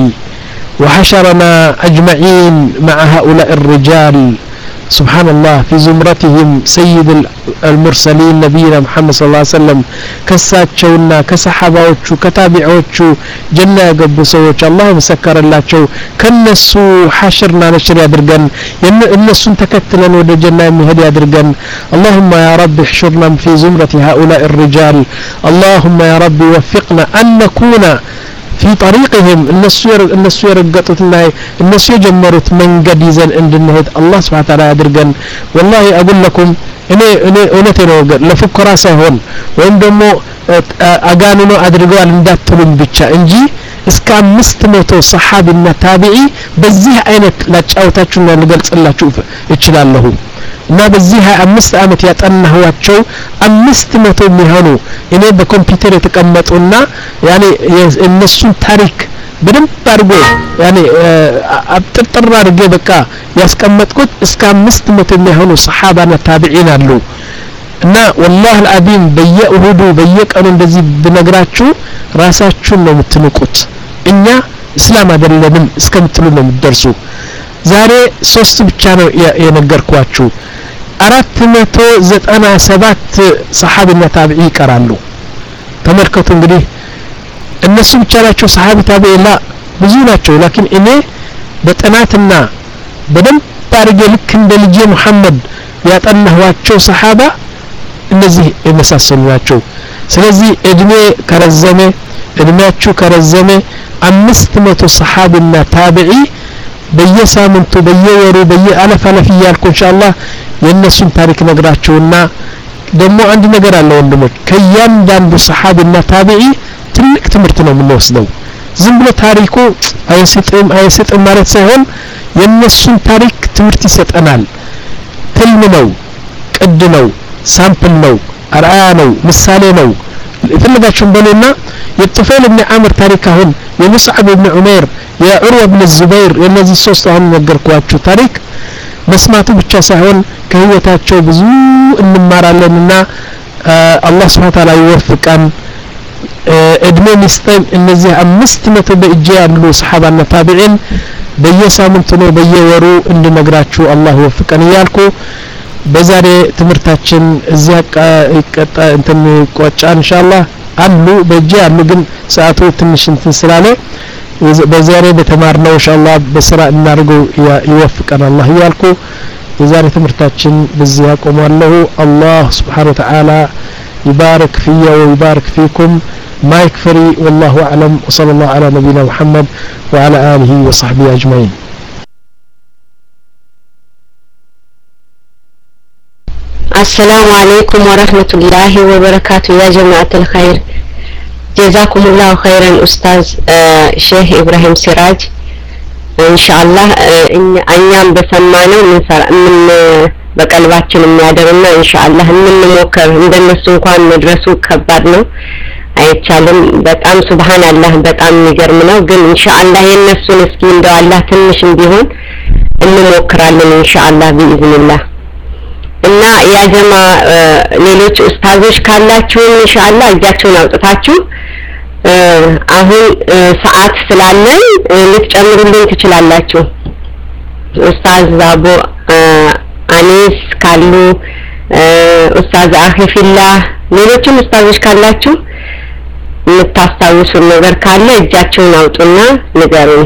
وحشرنا أجمعين مع هؤلاء الرجال سبحان الله في زمرتهم سيد المرسلين نبينا محمد صلى الله عليه وسلم كساتشونا كصحاباوچو كتابعوچو جنة يغبو سوچ الله مسكر اللهچو كنسو حشرنا نشر يادرغن النسون تكتلن ود جنة يمهد يادرغن اللهم يا رب احشرنا في زمرة هؤلاء الرجال اللهم يا رب وفقنا أن نكون في طريقهم النسير النسير قطت الله النسير جمرت من قد يزن عند النهد الله سبحانه وتعالى يدرقن والله أقول لكم إني إني أنتنو لفكرة سهون وعندما أقانونو أدرقوا لندات تلون بيتشا انجي اسكا مستموتو صحابي النتابعي بزيه عينك لا تشاوتاتشونا نقلت الله تشوف اتشلال له እና በዚህ አምስት አመት ያጠናኋቸው አምስት መቶ የሚሆኑ እኔ በኮምፒውተር የተቀመጡና ያኔ እነሱን ታሪክ በደንብ አድርጎ ያኔ አጥጥር አድርጌ በቃ ያስቀመጥኩት እስከ አምስት መቶ የሚሆኑ ሰሃባና ታቢዒን አሉ እና والله العظيم በየእሁዱ በየቀኑ እንደዚህ ብነግራችሁ ራሳችሁን ነው የምትንቁት እኛ እስላም አይደለንም እስከምትሉ ነው የምትደርሱ ዛሬ ሶስት ብቻ ነው የነገርኳችሁ አራት መቶ ዘጠና ሰባት ሰሃቢና ታቢዒ ይቀራሉ ተመልከቱ እንግዲህ እነሱ ብቻ ናቸው ሰሃቢ ታቢዒ ላ ብዙ ናቸው لكن እኔ በጥናትና በደንብ አድርጌ ልክ እንደ ልጄ መሐመድ ያጠናኋቸው ሰሃባ እነዚህ የመሳሰሉ ናቸው ስለዚህ እድሜ ከረዘመ እድሜያችሁ ከረዘመ አምስት መቶ ሰሃቢና ታቢዒ በየሳምንቱ በየወሩ በየአለፍ አለፍ ይያልኩ ኢንሻአላህ የነሱን ታሪክ ነግራቸውና ደግሞ አንድ ነገር አለ ወንድሞች ከያንዳንዱ ሰሃቢና ታቢዒ ትልቅ ትምህርት ነው የምንወስደው ዝም ብሎ ታሪኩ አይስጥም አይስጥም ማለት ሳይሆን የነሱን ታሪክ ትምህርት ይሰጠናል ትልም ነው ቅድ ነው ሳምፕል ነው አርአያ ነው ምሳሌ ነው ፍልጋችሁን በሉና የጥፈል ኢብኑ አምር ታሪክ አሁን የሙስዓብ ኢብኑ ዑመይር የዑርዋ ኢብኑ ዙበይር የነዚህ ሶስት አሁን ነገርኳችሁ ታሪክ መስማቱ ብቻ ሳይሆን ከህይወታቸው ብዙ እንማራለንና አላህ Subhanahu Ta'ala ይወፍቀን እድሜ ሚስጠን እነዚህ አምስት መቶ በእጄ ያሉ ሰሃባና ታቢዒን በየሳምንቱ ነው በየወሩ እንድነግራችሁ አላህ ይወፍቀን ይያልኩ በዛሬ ትምርታችን እዚያ ይቀጣ እንትን ቆጫ ኢንሻአላህ አሉ በእጄ ያሉ ግን ሰዓቱ ትንሽ እንትን ስላለ በዛሬ በተማርነው ኢንሻአላህ በስራ እናርገው ይወፍቀን አላህ ይያልኩ የዛሬ ትምርታችን በዚያ ያቆማለሁ አላህ Subhanahu Wa Ta'ala يبارك فيا ويبارك فيكم ما يكفري والله أعلم وصلى الله على نبينا محمد وعلى آله وصحبه أجمعين السلام عليكم ورحمة الله وبركاته يا جماعة الخير جزاكم الله خيرا أستاذ شيخ إبراهيم سراج إن شاء الله أيام بسمانه من سر من በቀልባችን የሚያደርና ኢንሻአላህ እንሞክር እንደነሱ እንኳን መድረሱ ከባድ ነው አይቻልም በጣም ሱብሃንአላህ በጣም የሚገርም ነው ግን ኢንሻአላህ የነሱን እስኪ እንደው አላህ ትንሽም ቢሆን እንሞክራለን ኢንሻአላህ ቢኢዝኒላህ እና ያ ጀማ ሌሎች ኡስታዞች ካላችሁ ኢንሻአላህ እጃችሁን አውጥታችሁ አሁን ሰዓት ስላለን ልትጨምሩልኝ ትችላላችሁ ኡስታዝ አቡ አኒስ ካሉ ኡስታዝ አኺፊላህ ሌሎችም ኡስታዞች ካላችሁ የምታስታውሱ ነገር ካለ እጃችሁን አውጡና ንገሩን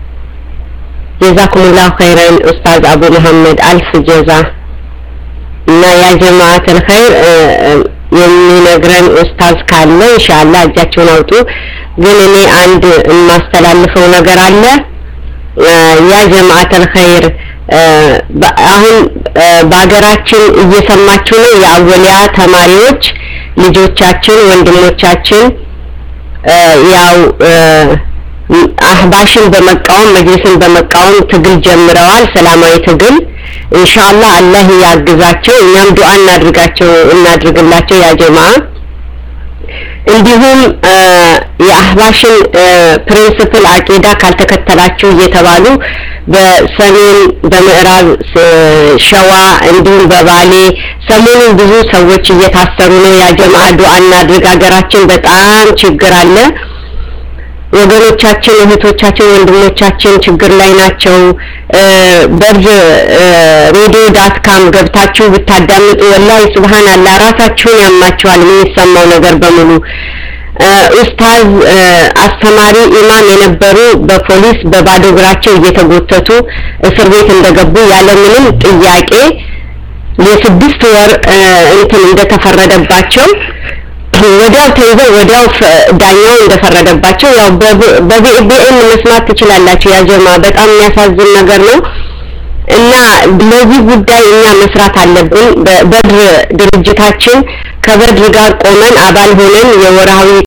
ጀዛኩሙላሁ ኸይራን ኡስታዝ አቡ መሐመድ አልፍ ጀዛ እና ያ ጀማዓት الخير የሚነግረን ኡስታዝ ካለ ኢንሻአላህ እጃችሁን አውጡ ግን እኔ አንድ ማስተላልፈው ነገር አለ ያ ጀማዓት الخير አሁን በአገራችን እየሰማችሁ ነው የአወሊያ ተማሪዎች ልጆቻችን ወንድሞቻችን ያው አህባሽን በመቃወም መጅሊስን በመቃወም ትግል ጀምረዋል ሰላማዊ ትግል ኢንሻአላህ አላህ ያግዛቸው እኛም ዱዓ እናድርጋቸው እናድርግላቸው ያ ጀማዓ እንዲሁም የአህባሽን ፕሪንሲፕል አቂዳ ካልተከተላችሁ እየተባሉ በሰሜን በምዕራብ ሸዋ እንዲሁም በባሌ ሰሞኑን ብዙ ሰዎች እየታሰሩ ነው ያ ጀማዓ ዱዓ እናድርግ ሀገራችን በጣም ችግር አለ ወገኖቻችን እህቶቻችን ወንድሞቻችን ችግር ላይ ናቸው በርጅ ሬዲዮ ዳት ካም ገብታችሁ ብታዳምጡ ወላሂ ሱብሃንአላህ ራሳችሁን ያማችኋል የሚሰማው ነገር በሙሉ ኡስታዝ አስተማሪ ኢማም የነበሩ በፖሊስ በባዶ እግራቸው እየተጎተቱ እስር ቤት እንደገቡ ያለ ምንም ጥያቄ የስድስት ወር እንትን እንደተፈረደባቸው ወዲያው ተይዘው ወዲያው ዳኛው እንደፈረደባቸው ያው በቢኤም መስማት ትችላላችሁ ያ ጀማ በጣም የሚያሳዝን ነገር ነው እና ለዚህ ጉዳይ እኛ መስራት አለብን በበድር ድርጅታችን ከበድር ጋር ቆመን አባል ሆነን የወራዊ